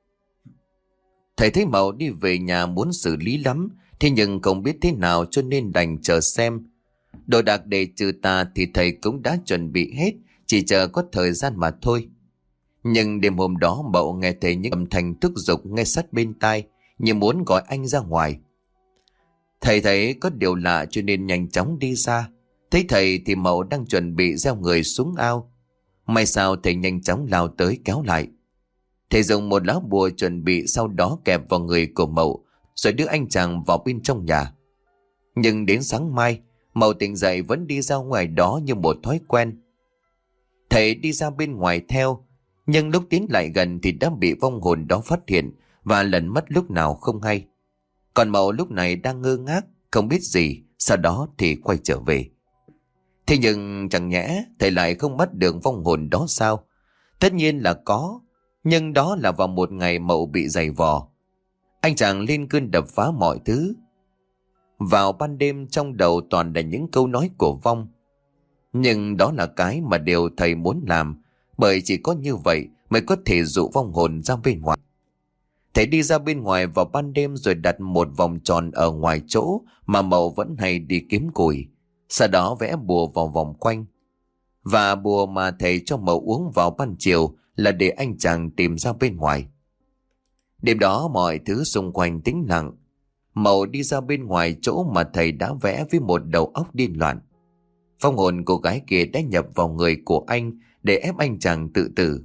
Thầy thấy Mậu đi về nhà muốn xử lý lắm, thế nhưng không biết thế nào cho nên đành chờ xem. Đồ đạc để trừ tà thì thầy cũng đã chuẩn bị hết, chỉ chờ có thời gian mà thôi. Nhưng đêm hôm đó Mậu nghe thấy những âm thanh thúc giục ngay sát bên tai, như muốn gọi anh ra ngoài. Thầy thấy có điều lạ cho nên nhanh chóng đi ra. Thấy thầy thì Mậu đang chuẩn bị gieo người xuống ao. May sao thầy nhanh chóng lao tới kéo lại. Thầy dùng một lá bùa chuẩn bị sau đó kẹp vào người của Mậu, rồi đưa anh chàng vào bên trong nhà. Nhưng đến sáng mai, Mậu tỉnh dậy vẫn đi ra ngoài đó như một thói quen. Thầy đi ra bên ngoài theo, nhưng lúc tiến lại gần thì đã bị vong hồn đó phát hiện và lẩn mất lúc nào không hay. Còn Mậu lúc này đang ngơ ngác, không biết gì, sau đó thì quay trở về. Thế nhưng chẳng nhẽ thầy lại không bắt được vong hồn đó sao? Tất nhiên là có, nhưng đó là vào một ngày Mậu bị giày vò. Anh chàng lên cơn đập phá mọi thứ. Vào ban đêm trong đầu toàn là những câu nói của vong. Nhưng đó là cái mà điều thầy muốn làm, bởi chỉ có như vậy mới có thể dụ vong hồn ra bên ngoài. Thầy đi ra bên ngoài vào ban đêm rồi đặt một vòng tròn ở ngoài chỗ mà Mậu vẫn hay đi kiếm củi. Sau đó vẽ bùa vào vòng quanh. Và bùa mà thầy cho Mậu uống vào ban chiều là để anh chàng tìm ra bên ngoài. Đêm đó mọi thứ xung quanh tĩnh lặng. Mậu đi ra bên ngoài chỗ mà thầy đã vẽ với một đầu óc điên loạn. Vong hồn cô gái kia đã nhập vào người của anh để ép anh chàng tự tử.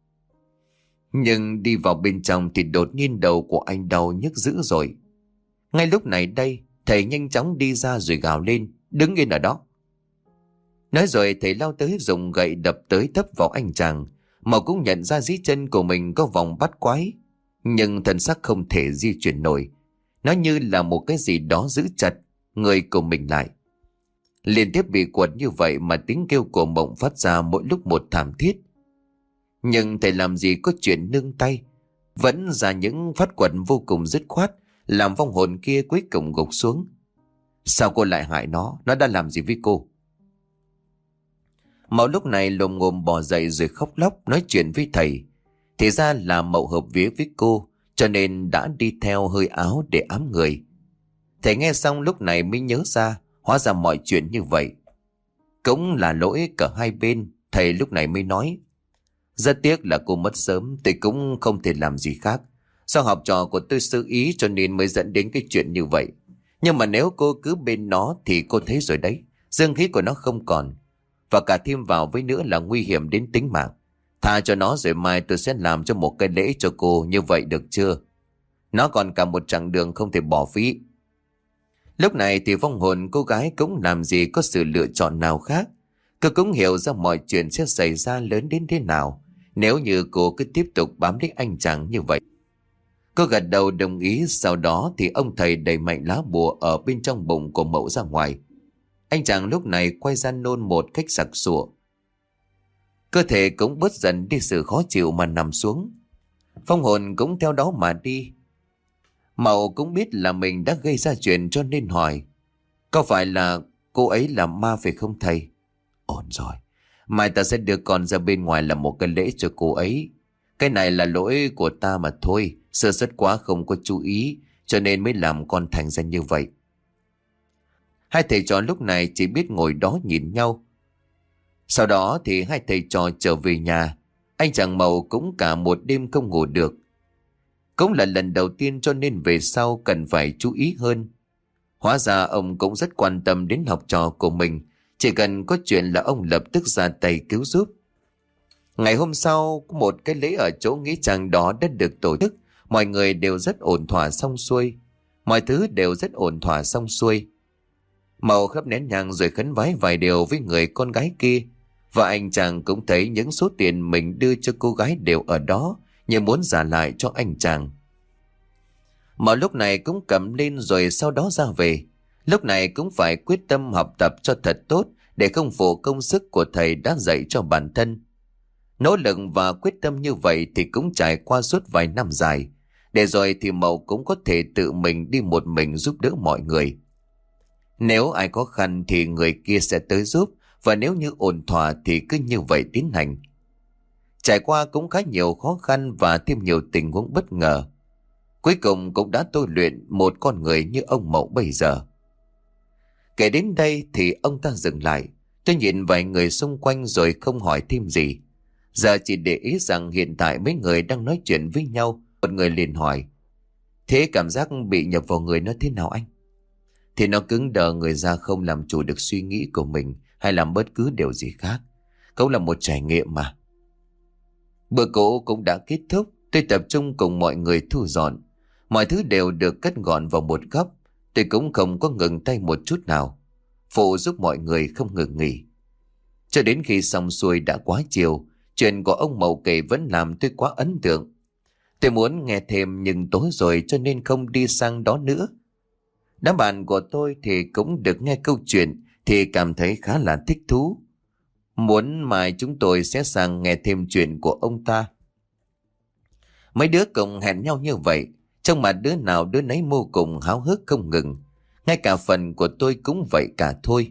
Nhưng đi vào bên trong thì đột nhiên đầu của anh đau nhức dữ rồi. Ngay lúc này đây, thầy nhanh chóng đi ra rồi gào lên, đứng yên ở đó. Nói rồi thầy lao tới dùng gậy đập tới tấp vào anh chàng. Mậu cũng nhận ra dưới chân của mình có vòng bắt quái, nhưng thân xác không thể di chuyển nổi. Nó như là một cái gì đó giữ chặt người của mình lại. Liên tiếp bị quật như vậy mà tiếng kêu của Mộng phát ra mỗi lúc một thảm thiết. Nhưng thầy làm gì có chuyện nương tay, vẫn ra những phát quật vô cùng dứt khoát, làm vong hồn kia cuối cùng gục xuống. Sao cô lại hại nó đã làm gì với cô? Mậu lúc này lồm ngồm bò dậy rồi khóc lóc nói chuyện với thầy. Thì ra là Mậu hợp vía với cô, cho nên đã đi theo hơi áo để ám người. Thầy nghe xong lúc này mới nhớ ra, hóa ra mọi chuyện như vậy. Cũng là lỗi cả hai bên, thầy lúc này mới nói. Rất tiếc là cô mất sớm, tôi cũng không thể làm gì khác. Do học trò của tôi sơ ý cho nên mới dẫn đến cái chuyện như vậy. Nhưng mà nếu cô cứ bên nó thì cô thấy rồi đấy, dương khí của nó không còn. Và cả thêm vào với nữa là nguy hiểm đến tính mạng. Tha cho nó rồi mai tôi sẽ làm cho một cái lễ cho cô, như vậy được chưa? Nó còn cả một chặng đường không thể bỏ phí. Lúc này thì vong hồn cô gái cũng làm gì có sự lựa chọn nào khác. Cô cũng hiểu ra mọi chuyện sẽ xảy ra lớn đến thế nào nếu như cô cứ tiếp tục bám lấy anh chàng như vậy. Cô gật đầu đồng ý. Sau đó thì ông thầy đẩy mạnh lá bùa ở bên trong bụng của Mậu ra ngoài. Anh chàng lúc này quay ra nôn một cách sặc sụa. Cơ thể cũng bớt dần đi sự khó chịu mà nằm xuống. Vong hồn cũng theo đó mà đi. Mậu cũng biết là mình đã gây ra chuyện cho nên hỏi. Có phải là cô ấy là ma phải không thầy? Ổn rồi, mai ta sẽ đưa con ra bên ngoài làm một cái lễ cho cô ấy. Cái này là lỗi của ta mà thôi, sơ suất quá không có chú ý, cho nên mới làm con thành ra như vậy. Hai thầy trò lúc này chỉ biết ngồi đó nhìn nhau. Sau đó thì hai thầy trò trở về nhà. Anh chàng Mậu cũng cả một đêm không ngủ được. Cũng là lần đầu tiên cho nên về sau cần phải chú ý hơn. Hóa ra ông cũng rất quan tâm đến học trò của mình. Chỉ cần có chuyện là ông lập tức ra tay cứu giúp. Ngày hôm sau, một cái lễ ở chỗ nghĩa trang đó đã được tổ chức. Mọi người đều rất ổn thỏa xong xuôi. Mọi thứ đều rất ổn thỏa xong xuôi. Mậu khắp nén nhang rồi khấn vái vài điều với người con gái kia. Và anh chàng cũng thấy những số tiền mình đưa cho cô gái đều ở đó, như muốn trả lại cho anh chàng. Mậu lúc này cũng cầm lên rồi sau đó ra về. Lúc này cũng phải quyết tâm học tập cho thật tốt để không phụ công sức của thầy đã dạy cho bản thân. Nỗ lực và quyết tâm như vậy thì cũng trải qua suốt vài năm dài. Để rồi thì Mậu cũng có thể tự mình đi một mình giúp đỡ mọi người. Nếu ai khó khăn thì người kia sẽ tới giúp, và nếu như ổn thỏa thì cứ như vậy tiến hành. Trải qua cũng khá nhiều khó khăn và thêm nhiều tình huống bất ngờ. Cuối cùng cũng đã tôi luyện một con người như ông Mậu bây giờ. Kể đến đây thì ông ta dừng lại. Tôi nhìn vài người xung quanh rồi không hỏi thêm gì. Giờ chỉ để ý rằng hiện tại mấy người đang nói chuyện với nhau. Một người liền hỏi: thế cảm giác bị nhập vào người nó thế nào anh? Thì nó cứng đờ người ra, không làm chủ được suy nghĩ của mình hay làm bất cứ điều gì khác. Cũng là một trải nghiệm mà. Bữa cỗ cũng đã kết thúc. Tôi tập trung cùng mọi người thu dọn. Mọi thứ đều được cất gọn vào một góc. Tôi cũng không có ngừng tay một chút nào, phụ giúp mọi người không ngừng nghỉ. Cho đến khi xong xuôi đã quá chiều. Chuyện của ông Mậu kể vẫn làm tôi quá ấn tượng. Tôi muốn nghe thêm nhưng tối rồi cho nên không đi sang đó nữa. Đám bạn của tôi thì cũng được nghe câu chuyện thì cảm thấy khá là thích thú. Muốn mai chúng tôi sẽ sang nghe thêm chuyện của ông ta. Mấy đứa cùng hẹn nhau như vậy, trong mặt đứa nào đứa nấy vô cùng háo hức không ngừng. Ngay cả phần của tôi cũng vậy cả thôi.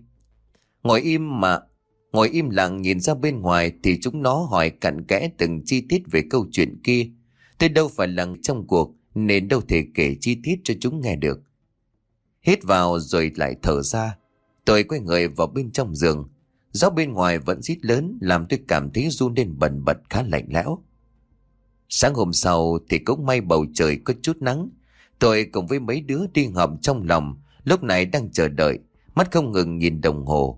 Ngồi im lặng nhìn ra bên ngoài thì chúng nó hỏi cặn kẽ từng chi tiết về câu chuyện kia. Tôi đâu phải là trong cuộc nên đâu thể kể chi tiết cho chúng nghe được. Hít vào rồi lại thở ra. Tôi quay người vào bên trong giường. Gió bên ngoài vẫn rít lớn làm tôi cảm thấy run lên bần bật, khá lạnh lẽo. Sáng hôm sau thì cũng may bầu trời có chút nắng. Tôi cùng với mấy đứa đi học trong lòng lúc này đang chờ đợi, mắt không ngừng nhìn đồng hồ.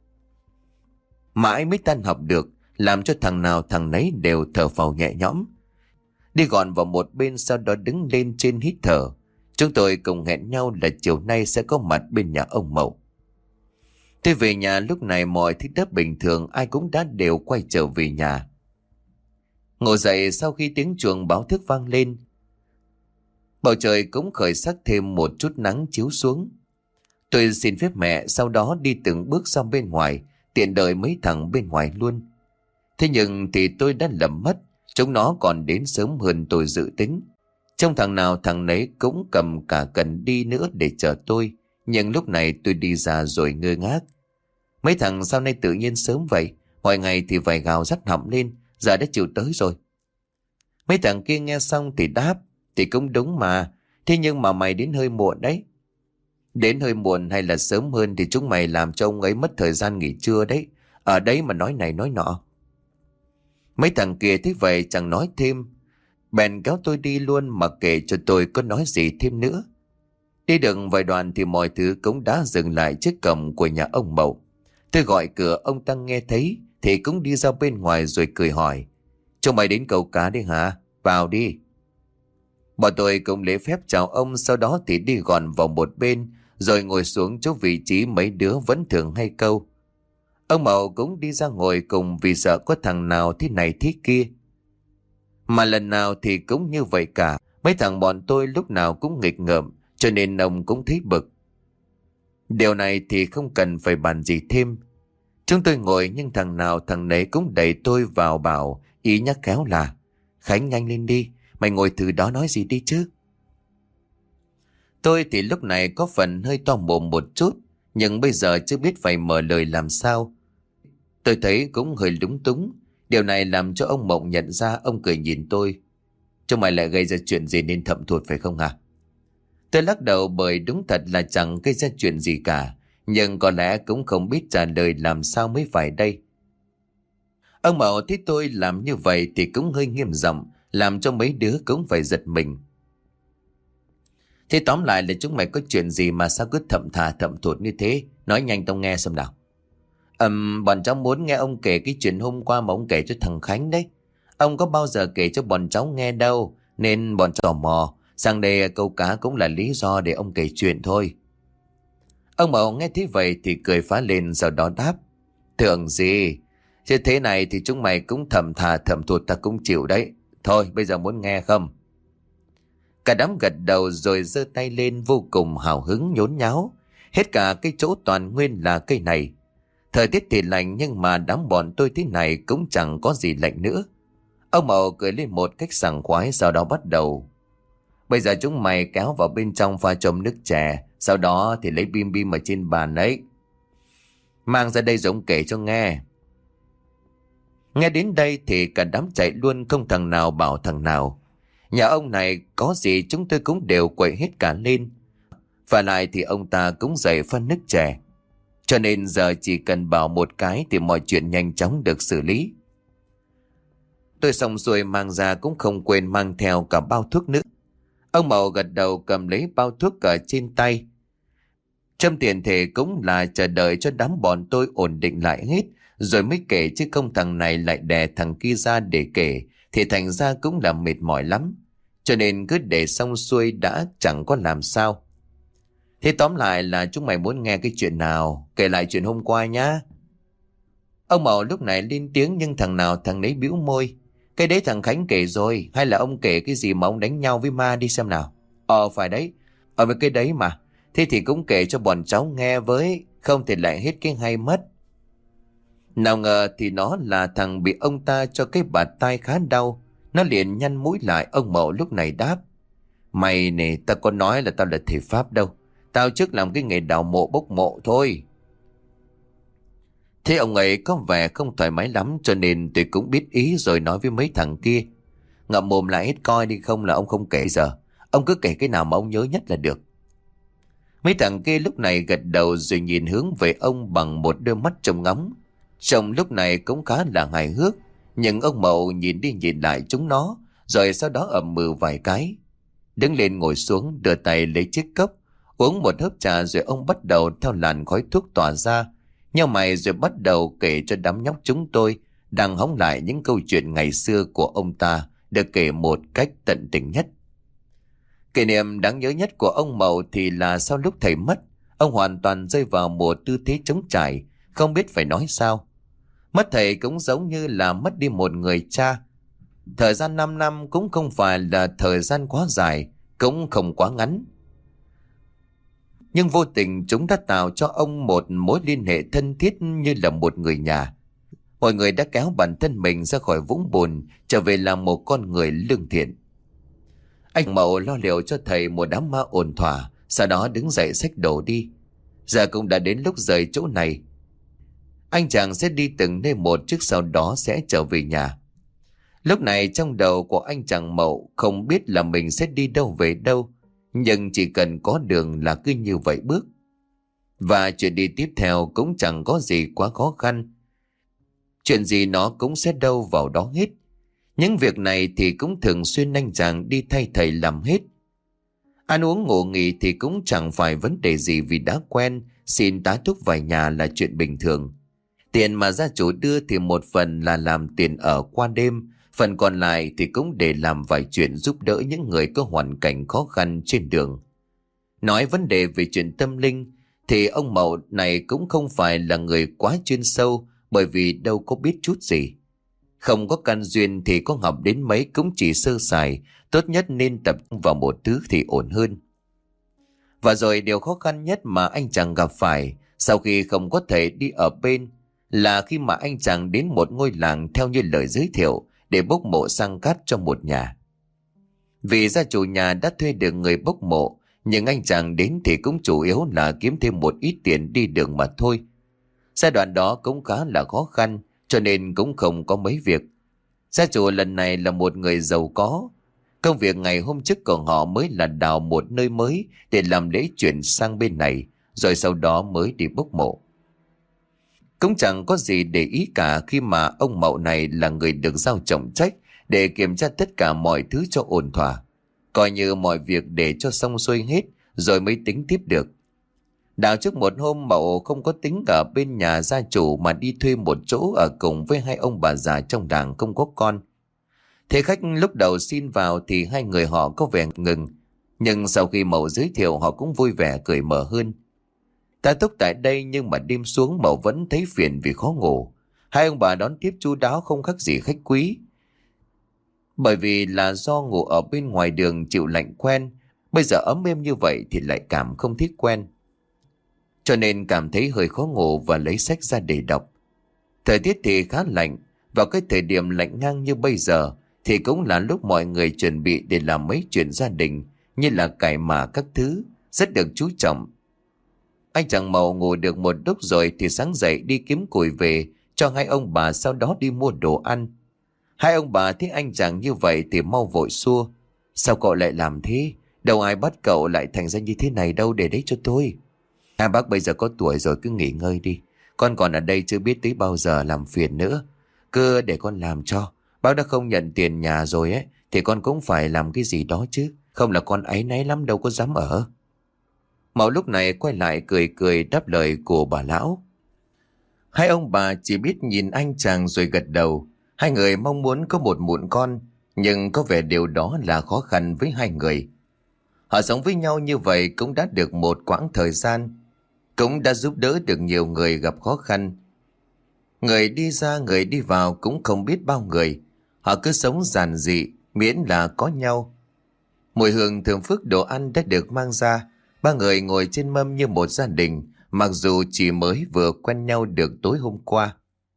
Mãi mới tan học được, làm cho thằng nào thằng nấy đều thở phào nhẹ nhõm. Đi gọn vào một bên, sau đó đứng lên trên hít thở. Chúng tôi cùng hẹn nhau là chiều nay sẽ có mặt bên nhà ông Mậu. Tôi về nhà lúc này mọi thứ đã bình thường, ai cũng đã đều quay trở về nhà. Ngồi dậy sau khi tiếng chuông báo thức vang lên. Bầu trời cũng khởi sắc thêm một chút nắng chiếu xuống. Tôi xin phép mẹ sau đó đi từng bước sang bên ngoài, tiện đợi mấy thằng bên ngoài luôn. Thế nhưng thì tôi đã lầm mất, chúng nó còn đến sớm hơn tôi dự tính. Trong thằng nào thằng nấy cũng cầm cả cần đi nữa để chờ tôi. Nhưng lúc này tôi đi ra rồi ngơ ngác. Mấy thằng sau này tự nhiên sớm vậy, mọi ngày thì phải gào rắt họng lên, giờ đã chịu tới rồi. Mấy thằng kia nghe xong thì đáp: thì cũng đúng mà, thế nhưng mà mày đến hơi muộn đấy. Đến hơi muộn hay là sớm hơn thì chúng mày làm cho ông ấy mất thời gian nghỉ trưa đấy. Ở đấy mà nói này nói nọ. Mấy thằng kia thấy vậy chẳng nói thêm, bèn kéo tôi đi luôn mặc kệ cho tôi có nói gì thêm nữa. Đi được vài đoạn thì mọi thứ cũng đã dừng lại trước cổng của nhà ông Mậu. Tôi gọi cửa, ông ta nghe thấy thì cũng đi ra bên ngoài rồi cười hỏi: chúng mày đến câu cá đi hả? Vào đi. Bọn tôi cũng lễ phép chào ông, sau đó thì đi gọn vào một bên rồi ngồi xuống chỗ vị trí mấy đứa vẫn thường hay câu. Ông Mậu cũng đi ra ngồi cùng vì sợ có thằng nào thế này thế kia. Mà lần nào thì cũng như vậy cả. Mấy thằng bọn tôi lúc nào cũng nghịch ngợm, cho nên ông cũng thấy bực. Điều này thì không cần phải bàn gì thêm. Chúng tôi ngồi nhưng thằng nào thằng nấy cũng đẩy tôi vào bảo, ý nhắc khéo là: Khánh nhanh lên đi, mày ngồi thử đó nói gì đi chứ. Tôi thì lúc này có phần hơi to mồm một chút, nhưng bây giờ chưa biết phải mở lời làm sao. Tôi thấy cũng hơi lúng túng. Điều này làm cho ông Mộng nhận ra, ông cười nhìn tôi: chúng mày lại gây ra chuyện gì nên thậm thụt phải không hả? Tôi lắc đầu bởi đúng thật là chẳng gây ra chuyện gì cả, nhưng có lẽ cũng không biết trả lời làm sao mới phải đây. Ông Mậu thấy tôi làm như vậy thì cũng hơi nghiêm giọng, làm cho mấy đứa cũng phải giật mình. Thế tóm lại là chúng mày có chuyện gì mà sao cứ thậm thà thậm thụt như thế? Nói nhanh tao nghe xem nào. Bọn cháu muốn nghe ông kể cái chuyện hôm qua mà ông kể cho thằng Khánh đấy. Ông có bao giờ kể cho bọn cháu nghe đâu, nên bọn cháu tò mò. Sang đây câu cá cũng là lý do để ông kể chuyện thôi. Ông Mậu nghe thế vậy thì cười phá lên, sau đó đáp. Tưởng gì, chứ thế này thì chúng mày cũng thầm thà thầm thụt ta cũng chịu đấy. Thôi bây giờ muốn nghe không? Cả đám gật đầu rồi giơ tay lên vô cùng hào hứng nhốn nháo. Hết cả cái chỗ toàn nguyên là cây này. Thời tiết thì lạnh nhưng mà đám bọn tôi thế này cũng chẳng có gì lạnh nữa. Ông Mậu cười lên một cách sảng khoái, sau đó bắt đầu. Bây giờ chúng mày kéo vào bên trong pha trộn nước chè, sau đó thì lấy bim bim ở trên bàn ấy. Mang ra đây rồi ông kể cho nghe. Nghe đến đây thì cả đám chạy luôn, không thằng nào bảo thằng nào. Nhà ông này có gì chúng tôi cũng đều quậy hết cả lên. Và lại thì ông ta cũng dạy pha nước chè. Cho nên giờ chỉ cần bảo một cái thì mọi chuyện nhanh chóng được xử lý. Tôi xong xuôi mang ra cũng không quên mang theo cả bao thuốc nữa. Ông Mậu gật đầu cầm lấy bao thuốc ở trên tay. Trong tiền thể cũng là chờ đợi cho đám bọn tôi ổn định lại hết, rồi mới kể, chứ không thằng này lại đè thằng kia ra để kể, thì thành ra cũng là mệt mỏi lắm. Cho nên cứ để xong xuôi đã chẳng có làm sao. Thế tóm lại là chúng mày muốn nghe cái chuyện nào, kể lại chuyện hôm qua nhá. Ông Mậu lúc này lên tiếng nhưng thằng nào thằng nấy bĩu môi. Cái đấy thằng Khánh kể rồi, hay là ông kể cái gì mà ông đánh nhau với ma đi xem nào. Phải đấy, ở với cái đấy mà. Thế thì cũng kể cho bọn cháu nghe với, không thì lại hết cái hay mất. Nào ngờ thì nó là thằng bị ông ta cho cái bạt tai khá đau. Nó liền nhăn mũi lại. Ông Mậu lúc này đáp. Mày nè, tao có nói là tao là thầy Pháp đâu. Tao trước làm cái nghề đào mộ bốc mộ thôi. Thế ông ấy có vẻ không thoải mái lắm, cho nên tôi cũng biết ý rồi nói với mấy thằng kia. Ngậm mồm lại hết coi đi, không là ông không kể giờ. Ông cứ kể cái nào mà ông nhớ nhất là được. Mấy thằng kia lúc này gật đầu rồi nhìn hướng về ông bằng một đôi mắt trông ngóng. Trông lúc này cũng khá là hài hước. Nhưng ông Mậu nhìn đi nhìn lại chúng nó, rồi sau đó ậm ừ vài cái. Đứng lên ngồi xuống, đưa tay lấy chiếc cốc, uống một hớp trà rồi ông bắt đầu theo làn khói thuốc tỏa ra. Nheo mày rồi bắt đầu kể cho đám nhóc chúng tôi đang hóng lại những câu chuyện ngày xưa của ông ta, được kể một cách tận tình nhất. Kỷ niệm đáng nhớ nhất của ông Mậu thì là sau lúc thầy mất, ông hoàn toàn rơi vào một tư thế trống trải, không biết phải nói sao. Mất thầy cũng giống như là mất đi một người cha. Thời gian 5 năm cũng không phải là thời gian quá dài, cũng không quá ngắn. Nhưng vô tình chúng đã tạo cho ông một mối liên hệ thân thiết như là một người nhà. Mọi người đã kéo bản thân mình ra khỏi vũng bùn, trở về làm một con người lương thiện. Anh Mậu lo liệu cho thầy một đám ma ổn thỏa, sau đó đứng dậy xách đồ đi. Giờ cũng đã đến lúc rời chỗ này. Anh chàng sẽ đi từng nơi một, trước sau đó sẽ trở về nhà. Lúc này trong đầu của anh chàng Mậu không biết là mình sẽ đi đâu về đâu, nhưng chỉ cần có đường là cứ như vậy bước. Và chuyện đi tiếp theo cũng chẳng có gì quá khó khăn. Chuyện gì nó cũng sẽ đâu vào đó hết. Những việc này thì cũng thường xuyên anh chàng đi thay thầy làm hết. Ăn uống ngủ nghỉ thì cũng chẳng phải vấn đề gì, vì đã quen, xin tá túc vài nhà là chuyện bình thường. Tiền mà gia chủ đưa thì một phần là làm tiền ở qua đêm, phần còn lại thì cũng để làm vài chuyện giúp đỡ những người có hoàn cảnh khó khăn trên đường. Nói vấn đề về chuyện tâm linh thì ông Mậu này cũng không phải là người quá chuyên sâu, bởi vì đâu có biết chút gì. Không có căn duyên thì có học đến mấy cũng chỉ sơ sài, tốt nhất nên tập trung vào một thứ thì ổn hơn. Và rồi điều khó khăn nhất mà anh chàng gặp phải sau khi không có thể đi ở bên là khi mà anh chàng đến một ngôi làng theo như lời giới thiệu để bốc mộ sang cát cho một nhà. Vì gia chủ nhà đã thuê được người bốc mộ, nhưng anh chàng đến thì cũng chủ yếu là kiếm thêm một ít tiền đi đường mà thôi. Giai đoạn đó cũng khá là khó khăn, cho nên cũng không có mấy việc. Gia chủ lần này là một người giàu có. Công việc ngày hôm trước của họ mới là đào một nơi mới để làm lễ chuyển sang bên này, rồi sau đó mới đi bốc mộ. Cũng chẳng có gì để ý cả, khi mà ông Mậu này là người được giao trọng trách để kiểm tra tất cả mọi thứ cho ổn thỏa. coi như mọi việc để cho xong xuôi hết rồi mới tính tiếp được. Đào trước một hôm Mậu không có tính ở bên nhà gia chủ mà đi thuê một chỗ ở cùng với hai ông bà già trong làng không có con. Thế khách lúc đầu xin vào thì hai người họ có vẻ ngừng, nhưng sau khi Mậu giới thiệu họ cũng vui vẻ cười mở hơn. Ta túc tại đây nhưng mà đêm xuống Mậu vẫn thấy phiền vì khó ngủ. Hai ông bà đón tiếp chu đáo không khác gì khách quý. Bởi vì là do ngủ ở bên ngoài đường chịu lạnh quen, bây giờ ấm êm như vậy thì lại cảm không thích quen. Cho nên cảm thấy hơi khó ngủ và lấy sách ra để đọc. Thời tiết thì khá lạnh, vào cái thời điểm lạnh ngang như bây giờ thì cũng là lúc mọi người chuẩn bị để làm mấy chuyện gia đình như là cải mả các thứ, rất được chú trọng. Anh chàng Mậu ngủ được một lúc rồi thì sáng dậy đi kiếm củi về cho hai ông bà, sau đó đi mua đồ ăn. Hai ông bà thấy anh chàng như vậy thì mau vội xua. Sao cậu lại làm thế? Đâu ai bắt cậu lại thành ra như thế này đâu, để đấy cho tôi. Hai bác bây giờ có tuổi rồi, cứ nghỉ ngơi đi. Con còn ở đây chưa biết tới bao giờ làm phiền nữa. Cứ để con làm cho. Bác đã không nhận tiền nhà rồi ấy, thì con cũng phải làm cái gì đó chứ. Không là con áy náy lắm đâu có dám ở. Mậu lúc này quay lại cười cười đáp lời của bà lão. Hai ông bà chỉ biết nhìn anh chàng rồi gật đầu. Hai người mong muốn có một mụn con, nhưng có vẻ điều đó là khó khăn với hai người. Họ sống với nhau như vậy cũng đã được một quãng thời gian, cũng đã giúp đỡ được nhiều người gặp khó khăn. Người đi ra người đi vào cũng không biết bao người. Họ cứ sống giản dị miễn là có nhau. Mùi hương thơm phức đồ ăn đã được mang ra. Ba người ngồi trên mâm như một gia đình, mặc dù chỉ mới vừa quen nhau được tối hôm qua.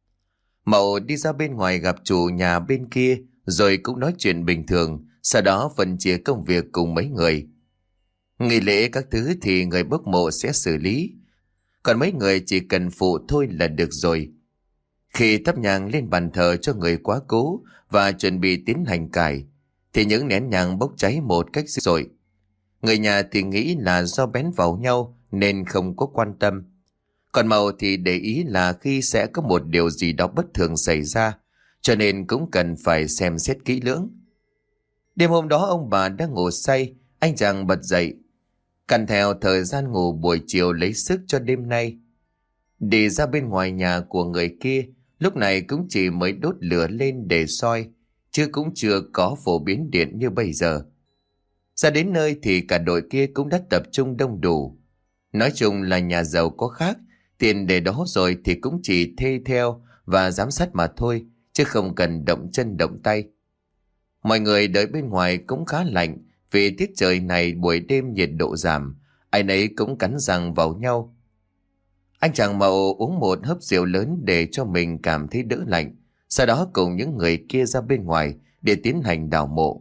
Mậu đi ra bên ngoài gặp chủ nhà bên kia rồi cũng nói chuyện bình thường, sau đó phân chia công việc cùng mấy người. Nghi lễ các thứ thì người bốc mộ sẽ xử lý, còn mấy người chỉ cần phụ thôi là được rồi. Khi thắp nhang lên bàn thờ cho người quá cố và chuẩn bị tiến hành cải, thì những nén nhang bốc cháy một cách dữ dội. Người nhà thì nghĩ là do bén vào nhau nên không có quan tâm. Còn Mậu thì để ý là khi sẽ có một điều gì đó bất thường xảy ra, cho nên cũng cần phải xem xét kỹ lưỡng. Đêm hôm đó ông bà đang ngủ say, anh chàng bật dậy, căn theo thời gian ngủ buổi chiều lấy sức cho đêm nay. Đi ra bên ngoài nhà của người kia, lúc này cũng chỉ mới đốt lửa lên để soi, chứ cũng chưa có phổ biến điện như bây giờ. Ra đến nơi thì cả đội kia cũng đã tập trung đông đủ. Nói chung là nhà giàu có khác, tiền để đó rồi thì cũng chỉ thê theo và giám sát mà thôi, chứ không cần động chân động tay. Mọi người đợi bên ngoài cũng khá lạnh, vì tiết trời này buổi đêm nhiệt độ giảm, ai nấy cũng cắn răng vào nhau. Anh chàng Mậu uống một hớp rượu lớn để cho mình cảm thấy đỡ lạnh, sau đó cùng những người kia ra bên ngoài để tiến hành đào mộ.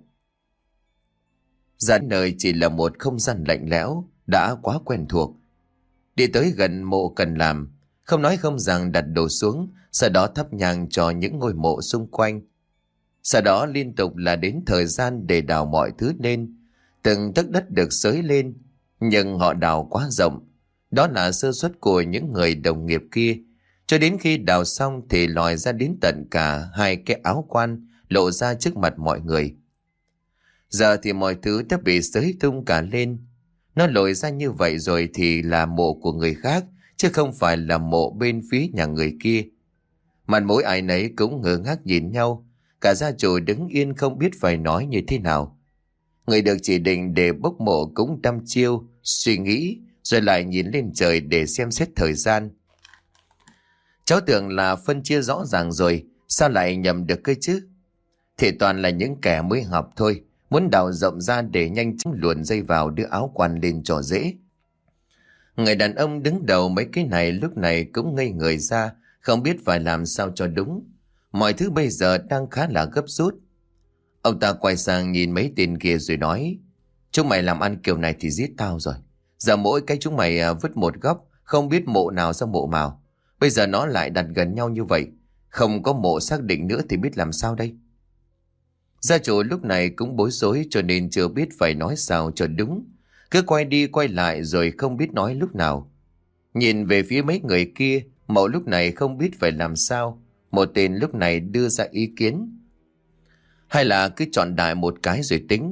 Ra nơi chỉ là một không gian lạnh lẽo, đã quá quen thuộc. Đi tới gần mộ cần làm, không nói không rằng đặt đồ xuống, sau đó thắp nhang cho những ngôi mộ xung quanh. Sau đó liên tục là đến thời gian để đào mọi thứ lên. Từng tấc đất được xới lên, nhưng họ đào quá rộng. Đó là sơ suất của những người đồng nghiệp kia. Cho đến khi đào xong thì lòi ra đến tận cả hai cái áo quan lộ ra trước mặt mọi người. Giờ thì mọi thứ đã bị xới tung cả lên. Nó lồi ra như vậy rồi thì là mộ của người khác, chứ không phải là mộ bên phía nhà người kia. Mặt mũi ai nấy cũng ngơ ngác nhìn nhau. Cả gia chủ đứng yên không biết phải nói như thế nào. Người được chỉ định để bốc mộ cũng đăm chiêu, suy nghĩ, rồi lại nhìn lên trời để xem xét thời gian. Cháu tưởng là phân chia rõ ràng rồi, sao lại nhầm được cơ chứ? Thì toàn là những kẻ mới học thôi, muốn đào rộng ra để nhanh chóng luồn dây vào đưa áo quan lên cho dễ. Người đàn ông đứng đầu mấy cái này lúc này cũng ngây người ra, không biết phải làm sao cho đúng. Mọi thứ bây giờ đang khá là gấp rút. Ông ta quay sang nhìn mấy tên kia rồi nói: chúng mày làm ăn kiểu này thì giết tao rồi. Giờ mỗi cái chúng mày vứt một góc, không biết mộ nào ra mộ nào. Bây giờ nó lại đặt gần nhau như vậy, không có mộ xác định nữa thì biết làm sao đây. Gia chủ lúc này cũng bối rối, cho nên chưa biết phải nói sao cho đúng. Cứ quay đi quay lại rồi không biết nói lúc nào. Nhìn về phía mấy người kia, Mậu lúc này không biết phải làm sao. Một tên lúc này đưa ra ý kiến: hay là cứ chọn đại một cái rồi tính,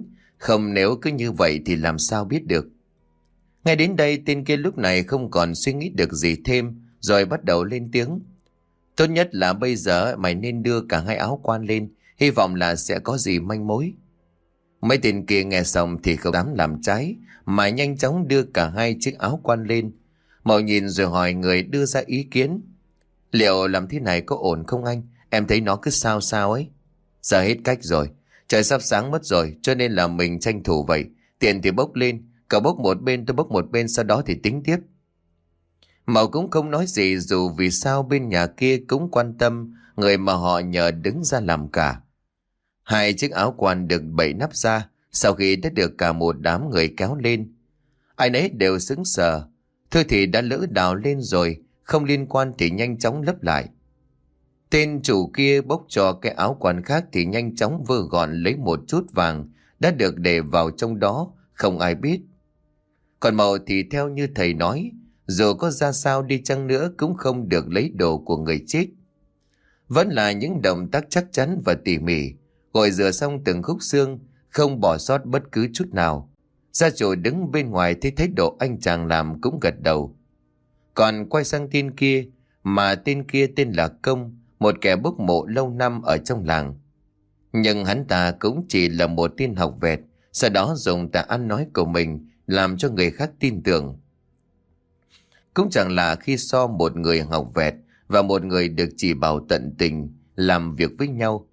Không, nếu cứ như vậy thì làm sao biết được. Ngay đến đây tên kia lúc này không còn suy nghĩ được gì thêm, rồi bắt đầu lên tiếng. Tốt nhất là bây giờ mày nên đưa cả hai áo quan lên, hy vọng là sẽ có gì manh mối. Mấy tên kia nghe xong thì không dám làm trái, mà nhanh chóng đưa cả hai chiếc áo quan lên. Mậu nhìn rồi hỏi người đưa ra ý kiến. Liệu làm thế này có ổn không anh? Em thấy nó cứ sao sao ấy. Giờ hết cách rồi. Trời sắp sáng mất rồi, cho nên là mình tranh thủ vậy. Tiền thì bốc lên, cậu bốc một bên tôi bốc một bên, sau đó thì tính tiếp. Mậu cũng không nói gì, dù vì sao bên nhà kia cũng quan tâm người mà họ nhờ đứng ra làm cả. Hai chiếc áo quan được bẩy nắp ra, sau khi đã được cả một đám người kéo lên. Ai nấy đều sững sờ. Thôi thì đã lỡ đào lên rồi, không liên quan thì nhanh chóng lấp lại. Tên chủ kia bốc cho cái áo quan khác thì nhanh chóng vơ gọn lấy một chút vàng đã được để vào trong đó, không ai biết. Còn Mậu thì theo như thầy nói, dù có ra sao đi chăng nữa cũng không được lấy đồ của người chết. Vẫn là những động tác chắc chắn và tỉ mỉ, gội rửa xong từng khúc xương, không bỏ sót bất cứ chút nào. Gia chủ đứng bên ngoài thấy thái độ anh chàng làm cũng gật đầu. Còn quay sang tên kia, mà tên kia tên là Công, một kẻ bốc mộ lâu năm ở trong làng. Nhưng hắn ta cũng chỉ là một tên học vẹt, sau đó dùng tài ăn nói của mình làm cho người khác tin tưởng. Cũng chẳng là khi so một người học vẹt và một người được chỉ bảo tận tình làm việc với nhau.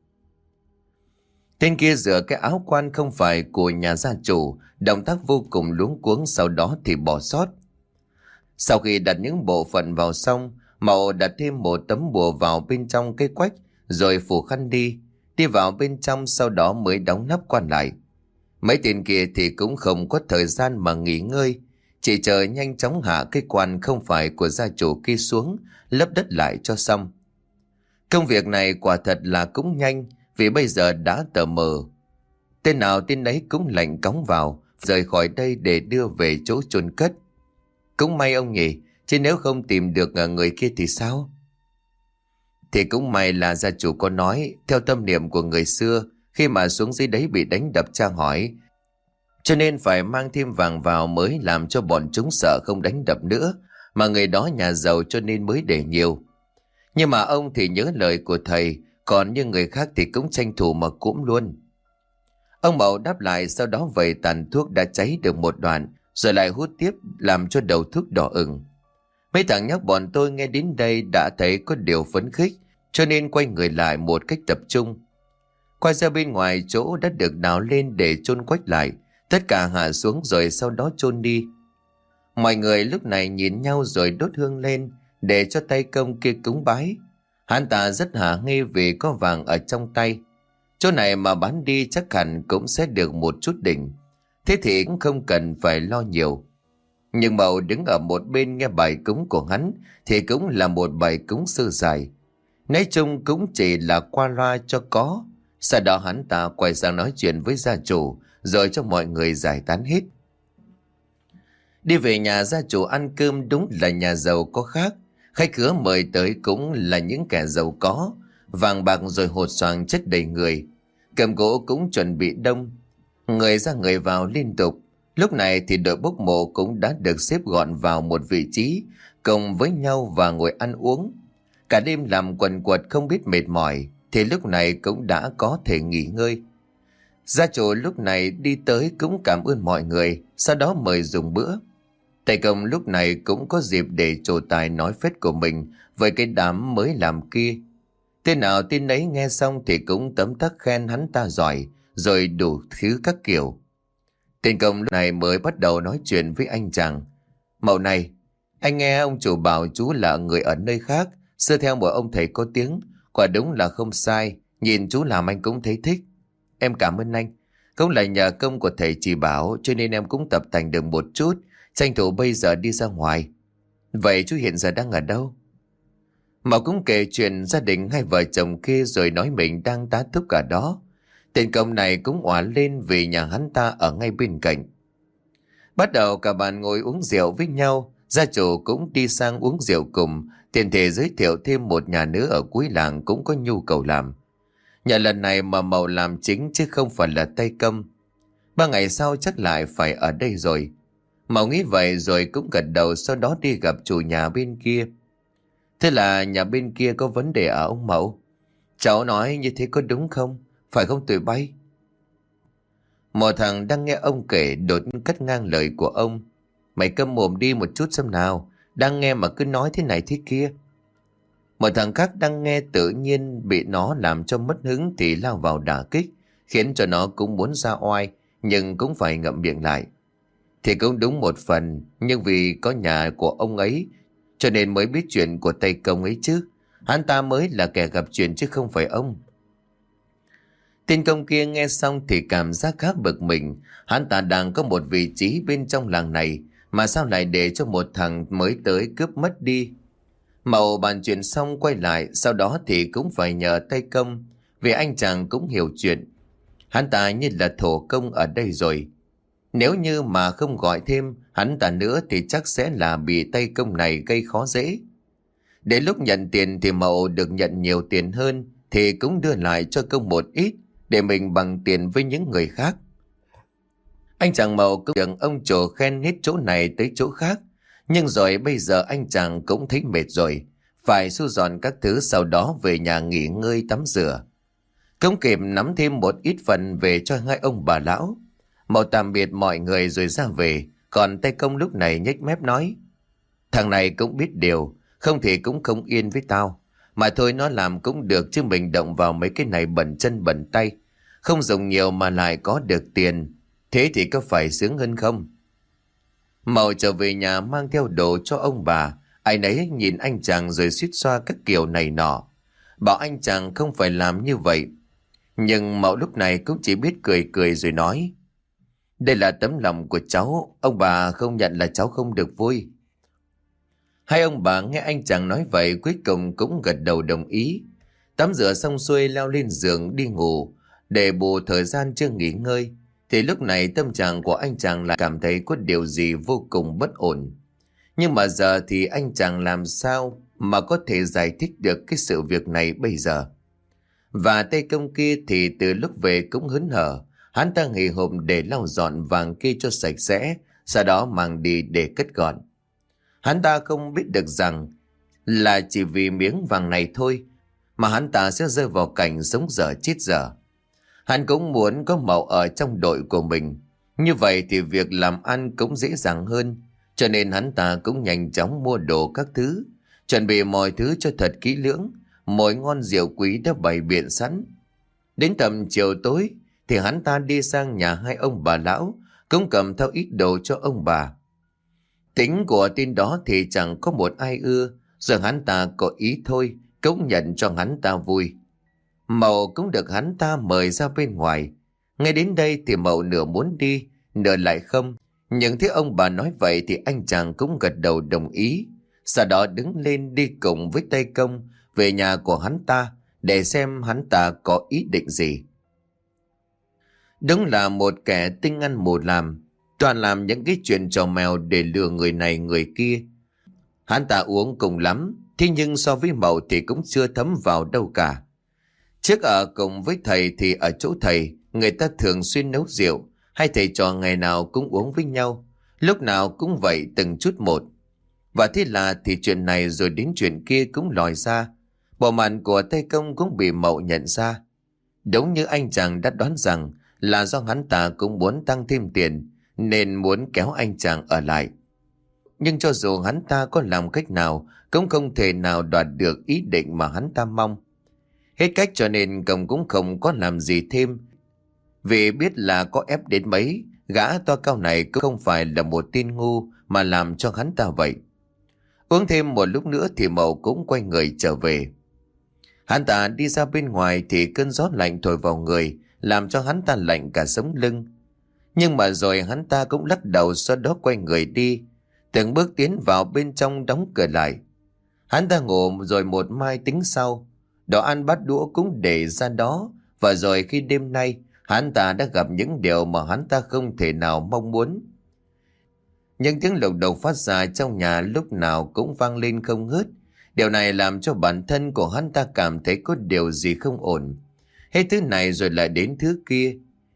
Tên kia rửa cái áo quan không phải của nhà gia chủ, động tác vô cùng luống cuống, sau đó thì bỏ sót. Sau khi đặt những bộ phận vào xong, Mậu đặt thêm một tấm bùa vào bên trong cái quách, rồi phủ khăn đi vào bên trong, sau đó mới đóng nắp quan lại. Mấy tên kia thì cũng không có thời gian mà nghỉ ngơi, chỉ chờ nhanh chóng hạ cái quan không phải của gia chủ kia xuống, lấp đất lại cho xong. Công việc này quả thật là cũng nhanh, vì bây giờ đã tờ mờ. Tên nào tên ấy cũng lạnh cóng vào, rời khỏi đây để đưa về chỗ chôn cất. Cũng may ông nhỉ, chứ nếu không tìm được người kia thì sao? Thì cũng may là gia chủ có nói, theo tâm niệm của người xưa, khi mà xuống dưới đấy bị đánh đập tra hỏi, cho nên phải mang thêm vàng vào mới làm cho bọn chúng sợ không đánh đập nữa, mà người đó nhà giàu cho nên mới để nhiều. Nhưng mà ông thì nhớ lời của thầy, còn như người khác thì cũng tranh thủ mà cũm luôn. Ông Mậu đáp lại, sau đó vẩy tàn thuốc đã cháy được một đoạn, rồi lại hút tiếp làm cho đầu thuốc đỏ ửng. Mấy thằng nhóc bọn tôi nghe đến đây đã thấy có điều phấn khích, cho nên quay người lại một cách tập trung. Quay ra bên ngoài chỗ đã được đào lên để chôn quách lại, tất cả hạ xuống rồi sau đó chôn đi. Mọi người lúc này nhìn nhau rồi đốt hương lên để cho tay Công kia cúng bái. Hắn ta rất hả nghi vì có vàng ở trong tay. Chỗ này mà bán đi chắc hẳn cũng sẽ được một chút đỉnh. Thế thì cũng không cần phải lo nhiều. Nhưng Mậu đứng ở một bên nghe bài cúng của hắn thì cũng là một bài cúng sơ sài. Nói chung cũng chỉ là qua loa cho có. Sau đó hắn ta quay sang nói chuyện với gia chủ, rồi cho mọi người giải tán hết. Đi về nhà gia chủ ăn cơm đúng là nhà giàu có khác. Khách khứa mời tới cũng là những kẻ giàu có, vàng bạc rồi hột xoàn chất đầy người. Cầm gỗ cũng chuẩn bị đông, người ra người vào liên tục. Lúc này thì đội bốc mộ cũng đã được xếp gọn vào một vị trí, cùng với nhau và ngồi ăn uống. Cả đêm làm quần quật không biết mệt mỏi, thì lúc này cũng đã có thể nghỉ ngơi. Gia chủ lúc này đi tới cũng cảm ơn mọi người, sau đó mời dùng bữa. Thầy Công lúc này cũng có dịp để trổ tài nói phét của mình với cái đám mới làm kia. Tên nào tên ấy nghe xong thì cũng tấm tắc khen hắn ta giỏi, rồi đủ thứ các kiểu. Tên Công lúc này mới bắt đầu nói chuyện với anh chàng. Mậu này, anh nghe ông chủ bảo chú là người ở nơi khác, xưa theo một ông thầy có tiếng, quả đúng là không sai, nhìn chú làm anh cũng thấy thích. Em cảm ơn anh, cũng là nhờ công của thầy chỉ bảo cho nên em cũng tập tành được một chút, tranh thủ bây giờ đi ra ngoài. Vậy chú hiện giờ đang ở đâu? Mậu cũng kể chuyện gia đình hai vợ chồng kia rồi nói mình đang tá túc cả đó. Tên Công này cũng òa lên vì nhà hắn ta ở ngay bên cạnh. Bắt đầu cả bàn ngồi uống rượu với nhau, gia chủ cũng đi sang uống rượu cùng, tiền thể giới thiệu thêm một nhà nữa ở cuối làng cũng có nhu cầu làm. Nhà lần này mà Mậu làm chính chứ không phải là tay công. 3 ngày sau chắc lại phải ở đây rồi. Mậu nghĩ vậy rồi cũng gật đầu, sau đó đi gặp chủ nhà bên kia. Thế là nhà bên kia có vấn đề ở ông Mậu? Cháu nói như thế có đúng không? Phải không tụi bay? Một thằng đang nghe ông kể đột nhiên cắt ngang lời của ông. Mày câm mồm đi một chút xem nào. Đang nghe mà cứ nói thế này thế kia. Một thằng khác đang nghe tự nhiên bị nó làm cho mất hứng thì lao vào đả kích, khiến cho nó cũng muốn ra oai, nhưng cũng phải ngậm miệng lại. Thì cũng đúng một phần, nhưng vì có nhà của ông ấy, cho nên mới biết chuyện của Tây Công ấy chứ. Hắn ta mới là kẻ gặp chuyện chứ không phải ông. Tên công kia nghe xong thì cảm giác khá bực mình. Hắn ta đang có một vị trí bên trong làng này, mà sao lại để cho một thằng mới tới cướp mất đi. Mậu bàn chuyện xong quay lại, sau đó thì cũng phải nhờ Tây Công, vì anh chàng cũng hiểu chuyện. Hắn ta như là thổ công ở đây rồi. Nếu như mà không gọi thêm hắn ta nữa thì chắc sẽ là bị Tây Công này gây khó dễ. Đến lúc nhận tiền thì Mậu được nhận nhiều tiền hơn, thì cũng đưa lại cho Công một ít để mình bằng tiền với những người khác. Anh chàng Mậu cũng được ông chủ khen hết chỗ này tới chỗ khác. Nhưng rồi bây giờ anh chàng cũng thấy mệt rồi, phải thu dọn các thứ, sau đó về nhà nghỉ ngơi tắm rửa. Không kịp nắm thêm một ít phần về cho hai ông bà lão. Mậu tạm biệt mọi người rồi ra về, còn Tây Công lúc này nhếch mép nói: Thằng này cũng biết điều, không thì cũng không yên với tao. Mà thôi, nó làm cũng được chứ mình động vào mấy cái này bẩn chân bẩn tay, không dùng nhiều mà lại có được tiền, thế thì có phải sướng hơn không? Mậu trở về nhà mang theo đồ cho ông bà. Ai nấy nhìn anh chàng rồi suýt xoa các kiểu này nọ, bảo anh chàng không phải làm như vậy. Nhưng Mậu lúc này cũng chỉ biết cười cười rồi nói: Đây là tấm lòng của cháu, ông bà không nhận là cháu không được vui. Hai ông bà nghe anh chàng nói vậy cuối cùng cũng gật đầu đồng ý. Tắm rửa xong xuôi leo lên giường đi ngủ, để bù thời gian chưa nghỉ ngơi. Thì lúc này tâm trạng của anh chàng lại cảm thấy có điều gì vô cùng bất ổn. Nhưng mà giờ thì anh chàng làm sao mà có thể giải thích được cái sự việc này bây giờ. Và Tây Công kia thì từ lúc về cũng hớn hở. Hắn ta nghỉ hộp để lau dọn vàng kia cho sạch sẽ, sau đó mang đi để cất gọn. Hắn ta không biết được rằng là chỉ vì miếng vàng này thôi mà hắn ta sẽ rơi vào cảnh sống dở chết dở. Hắn cũng muốn có Mậu ở trong đội của mình, như vậy thì việc làm ăn cũng dễ dàng hơn. Cho nên hắn ta cũng nhanh chóng mua đồ các thứ, chuẩn bị mọi thứ cho thật kỹ lưỡng. Mỗi ngon rượu quý đã bày biện sẵn. Đến tầm chiều tối thì hắn ta đi sang nhà hai ông bà lão, cũng cầm theo ít đồ cho ông bà. Tính của tên đó thì chẳng có một ai ưa, rồi hắn ta có ý thôi, cũng nhận cho hắn ta vui. Mậu cũng được hắn ta mời ra bên ngoài. Ngay đến đây thì Mậu nửa muốn đi, nửa lại không. Nhưng thấy ông bà nói vậy thì anh chàng cũng gật đầu đồng ý. Sau đó đứng lên đi cùng với Tây Công về nhà của hắn ta để xem hắn ta có ý định gì. Đúng là một kẻ tinh ăn mù làm, toàn làm những cái chuyện trò mèo để lừa người này người kia. Hắn ta uống cùng lắm, thế nhưng so với Mậu thì cũng chưa thấm vào đâu cả. Trước ở cùng với thầy thì ở chỗ thầy, người ta thường xuyên nấu rượu, hai thầy trò ngày nào cũng uống với nhau, lúc nào cũng vậy từng chút một. Và thế là thì chuyện này rồi đến chuyện kia cũng lòi ra. Bộ mặt của Tây Công cũng bị Mậu nhận ra. Đúng như anh chàng đã đoán rằng là do hắn ta cũng muốn tăng thêm tiền, nên muốn kéo anh chàng ở lại. Nhưng cho dù hắn ta có làm cách nào, cũng không thể nào đoạt được ý định mà hắn ta mong. Hết cách cho nên Công cũng không có làm gì thêm. Vì biết là có ép đến mấy, gã to cao này cũng không phải là một tên ngu mà làm cho hắn ta vậy. Uống thêm một lúc nữa thì Mậu cũng quay người trở về. Hắn ta đi ra bên ngoài thì cơn gió lạnh thổi vào người, làm cho hắn ta lạnh cả sống lưng. Nhưng mà rồi hắn ta cũng lắc đầu, sau đó quay người đi, từng bước tiến vào bên trong đóng cửa lại. Hắn ta ngủ rồi một mai tính sau. Đồ ăn bát đũa cũng để ra đó. Và rồi khi đêm nay hắn ta đã gặp những điều mà hắn ta không thể nào mong muốn. Những tiếng lục đục phát ra trong nhà lúc nào cũng vang lên không ngớt. Điều này làm cho bản thân của hắn ta cảm thấy có điều gì không ổn. Hết thứ này rồi lại đến thứ kia.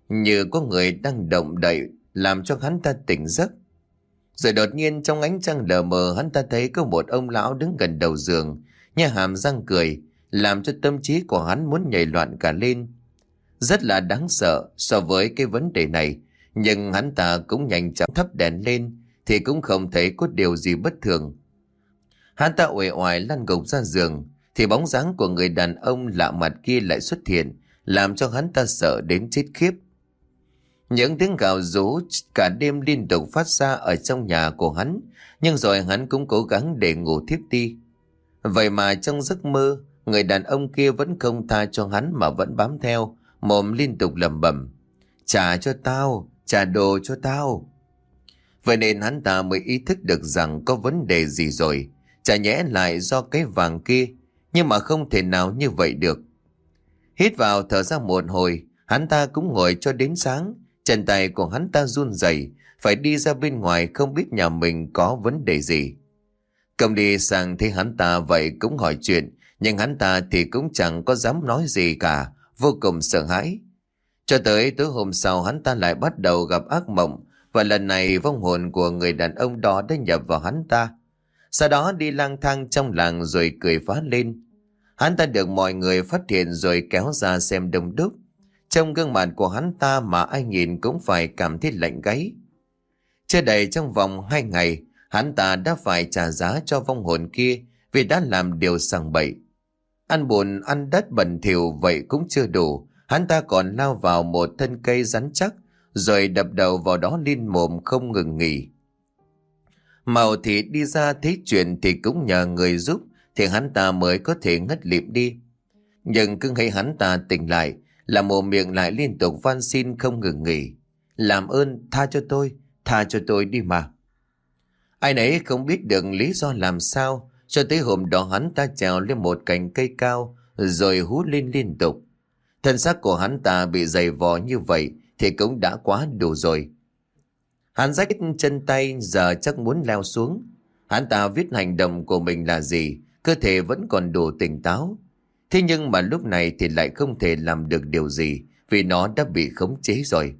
như có người đang động đậy làm cho hắn ta tỉnh giấc. Rồi đột nhiên trong ánh trăng lờ mờ hắn ta thấy có một ông lão đứng gần đầu giường, nhe hàm răng cười, làm cho tâm trí của hắn muốn nhảy loạn cả lên. Rất là đáng sợ so với cái vấn đề này, nhưng hắn ta cũng nhanh chóng thắp đèn lên thì cũng không thấy có điều gì bất thường. Hắn ta uể oải lăn gục ra giường thì bóng dáng của người đàn ông lạ mặt kia lại xuất hiện, làm cho hắn ta sợ đến chết khiếp. Những tiếng gào rú cả đêm liên tục phát ra ở trong nhà của hắn, nhưng rồi hắn cũng cố gắng để ngủ thiếp đi. Vậy mà trong giấc mơ, người đàn ông kia vẫn không tha cho hắn mà vẫn bám theo, mồm liên tục lẩm bẩm: "Trả cho tao, trả đồ cho tao." Vậy nên hắn ta mới ý thức được rằng có vấn đề gì rồi, chả nhẽ lại do cái vàng kia, nhưng mà không thể nào như vậy được. Hít vào thở ra một hồi, hắn ta cũng ngồi cho đến sáng. Chân tay của hắn ta run rẩy, phải đi ra bên ngoài không biết nhà mình có vấn đề gì. Công đi sang thấy hắn ta vậy cũng hỏi chuyện, nhưng hắn ta thì cũng chẳng có dám nói gì cả, vô cùng sợ hãi. Cho tới tối hôm sau hắn ta lại bắt đầu gặp ác mộng, và lần này vong hồn của người đàn ông đó đã nhập vào hắn ta. Sau đó đi lang thang trong làng rồi cười phá lên. Hắn ta được mọi người phát hiện rồi kéo ra xem đông đúc. Trong gương mặt của hắn ta mà ai nhìn cũng phải cảm thấy lạnh gáy. Chưa đầy trong vòng 2 ngày, hắn ta đã phải trả giá cho vong hồn kia vì đã làm điều sằng bậy. Ăn bùn ăn đất bẩn thỉu vậy cũng chưa đủ, hắn ta còn lao vào một thân cây rắn chắc rồi đập đầu vào đó liên mồm không ngừng nghỉ. Màu thì đi ra thấy chuyện thì cũng nhờ người giúp thì hắn ta mới có thể ngất lịm đi. Nhưng cứ thấy hắn ta tỉnh lại là mồm miệng lại liên tục van xin không ngừng nghỉ: "Làm ơn tha cho tôi đi mà." Ai nấy không biết được lý do làm sao, cho tới hôm đó hắn ta trèo lên một cành cây cao rồi hú lên liên tục. Thân xác của hắn ta bị dày vò như vậy thì cũng đã quá đủ rồi. Hắn rách chân tay giờ chắc muốn leo xuống. Hắn ta biết hành động của mình là gì, cơ thể vẫn còn đủ tỉnh táo. Thế nhưng mà lúc này thì lại không thể làm được điều gì vì nó đã bị khống chế rồi.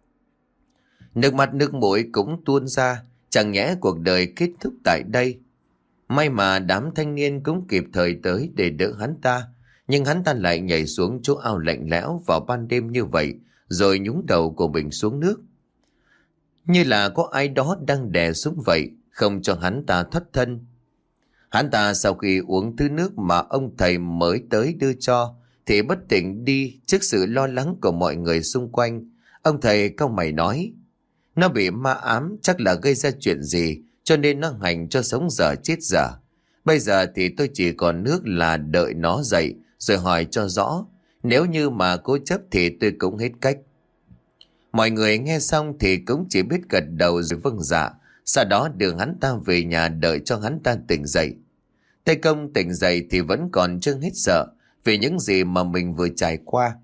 Nước mắt nước mũi cũng tuôn ra, chẳng nhẽ cuộc đời kết thúc tại đây. May mà đám thanh niên cũng kịp thời tới để đỡ hắn ta, nhưng hắn ta lại nhảy xuống chỗ ao lạnh lẽo vào ban đêm như vậy, rồi nhúng đầu của mình xuống nước. Như là có ai đó đang đè xuống vậy, không cho hắn ta thoát thân. Hắn ta sau khi uống thứ nước mà ông thầy mới tới đưa cho thì bất tỉnh đi trước sự lo lắng của mọi người xung quanh. Ông thầy cau mày nói: "Nó bị ma ám, chắc là gây ra chuyện gì cho nên nó hành cho sống dở chết dở. Bây giờ thì tôi chỉ còn nước là đợi nó dậy rồi hỏi cho rõ. Nếu như mà cố chấp thì tôi cũng hết cách." Mọi người nghe xong thì cũng chỉ biết gật đầu rồi vâng dạ. Sau đó đưa hắn ta về nhà đợi cho hắn ta tỉnh dậy. Tây Công tỉnh dậy thì vẫn còn chưa hết sợ vì những gì mà mình vừa trải qua.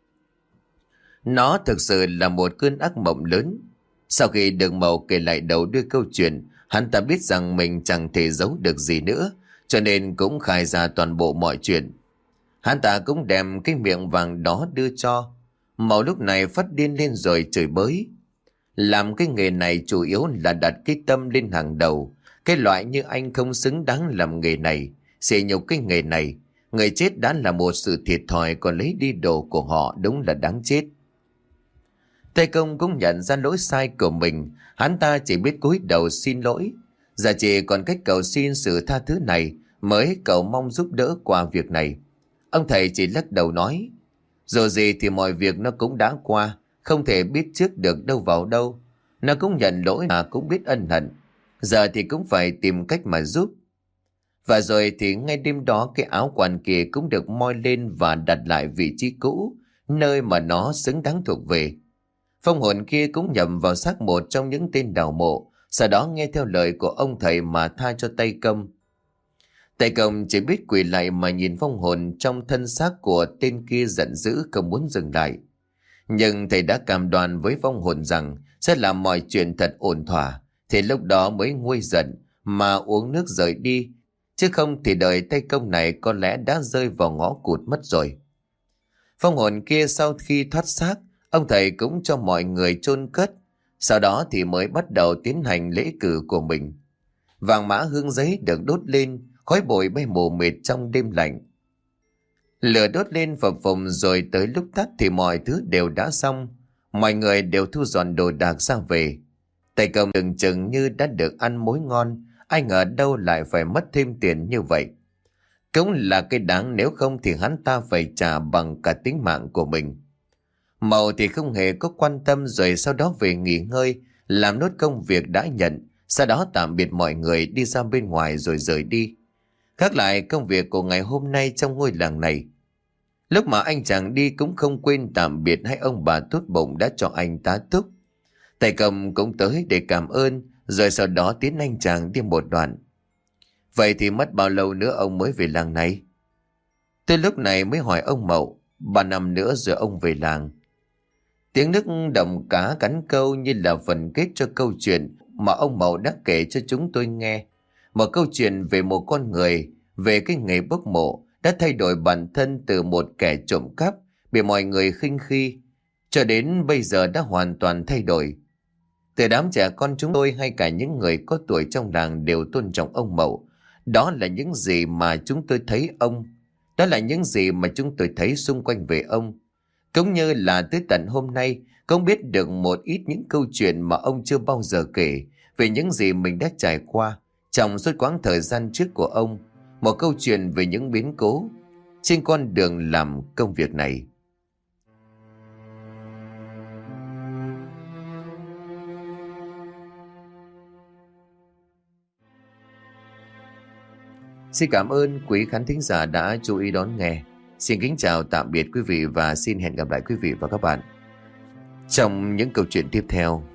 Nó thực sự là một cơn ác mộng lớn. Sau khi Đường Mậu kể lại đầu đuôi câu chuyện, hắn ta biết rằng mình chẳng thể giấu được gì nữa, cho nên cũng khai ra toàn bộ mọi chuyện. Hắn ta cũng đem cái miệng vàng đó đưa cho. Mậu lúc này phát điên lên rồi chửi bới. Làm cái nghề này chủ yếu là đặt cái tâm lên hàng đầu. Cái loại như anh không xứng đáng làm nghề này, sỉ nhục cái nghề này. Người chết đã là một sự thiệt thòi, còn lấy đi đồ của họ đúng là đáng chết. Tây Công cũng nhận ra lỗi sai của mình, hắn ta chỉ biết cúi đầu xin lỗi. Giờ chỉ còn cách cầu xin sự tha thứ này mới cầu mong giúp đỡ qua việc này. Ông thầy chỉ lắc đầu nói: "Dù gì thì mọi việc nó cũng đã qua, không thể biết trước được đâu vào đâu. Nó cũng nhận lỗi mà cũng biết ân hận. Giờ thì cũng phải tìm cách mà giúp." Và rồi thì ngay đêm đó cái áo quan kia cũng được moi lên và đặt lại vị trí cũ, nơi mà nó xứng đáng thuộc về. Phong hồn kia cũng nhầm vào xác một trong những tên đào mộ, sau đó nghe theo lời của ông thầy mà tha cho Tây Công. Tây Công chỉ biết quỳ lại mà nhìn phong hồn trong thân xác của tên kia giận dữ không muốn dừng lại. Nhưng thầy đã cam đoan với phong hồn rằng sẽ làm mọi chuyện thật ổn thỏa, thì lúc đó mới nguôi giận mà uống nước rời đi, chứ không thì đời Tây Công này có lẽ đã rơi vào ngõ cụt mất rồi. Phong hồn kia sau khi thoát xác, Ông thầy cũng cho mọi người chôn cất, sau đó thì mới bắt đầu tiến hành lễ cử của mình. Vàng mã hương giấy được đốt lên, khói bụi bay mù mịt trong đêm lạnh. Lửa đốt lên phập phồng rồi tới lúc tắt thì mọi thứ đều đã xong. Mọi người đều thu dọn đồ đạc ra về. Tay cầm đừng chừng như đã được ăn mối ngon, ai ngờ đâu lại phải mất thêm tiền như vậy. Cũng là cái đáng, nếu không thì hắn ta phải trả bằng cả tính mạng của mình. Mậu thì không hề có quan tâm, rồi sau đó về nghỉ ngơi, làm nốt công việc đã nhận, sau đó tạm biệt mọi người đi ra bên ngoài rồi rời đi. Khác lại công việc của ngày hôm nay trong ngôi làng này. Lúc mà anh chàng đi cũng không quên tạm biệt hai ông bà tốt bụng đã cho anh tá túc. Thầy cầm cũng tới để cảm ơn, rồi sau đó tiến anh chàng đi một đoạn. Vậy thì mất bao lâu nữa ông mới về làng này? Tôi lúc này mới hỏi ông Mậu. 3 năm nữa rồi ông về làng. Tiếng nước động cá cắn câu như là phần kết cho câu chuyện mà ông Mậu đã kể cho chúng tôi nghe. Một câu chuyện về một con người, về cái nghề bốc mộ đã thay đổi bản thân từ một kẻ trộm cắp bị mọi người khinh khi, cho đến bây giờ đã hoàn toàn thay đổi. Từ đám trẻ con chúng tôi hay cả những người có tuổi trong làng đều tôn trọng ông Mậu. Đó là những gì mà chúng tôi thấy ông. Đó là những gì mà chúng tôi thấy xung quanh về ông. Cũng như là tới tận hôm nay, cũng biết được một ít những câu chuyện mà ông chưa bao giờ kể về những gì mình đã trải qua trong suốt quãng thời gian trước của ông. Một câu chuyện về những biến cố trên con đường làm công việc này. Xin cảm ơn quý khán thính giả đã chú ý đón nghe. Xin kính chào tạm biệt quý vị và xin hẹn gặp lại quý vị và các bạn trong những câu chuyện tiếp theo.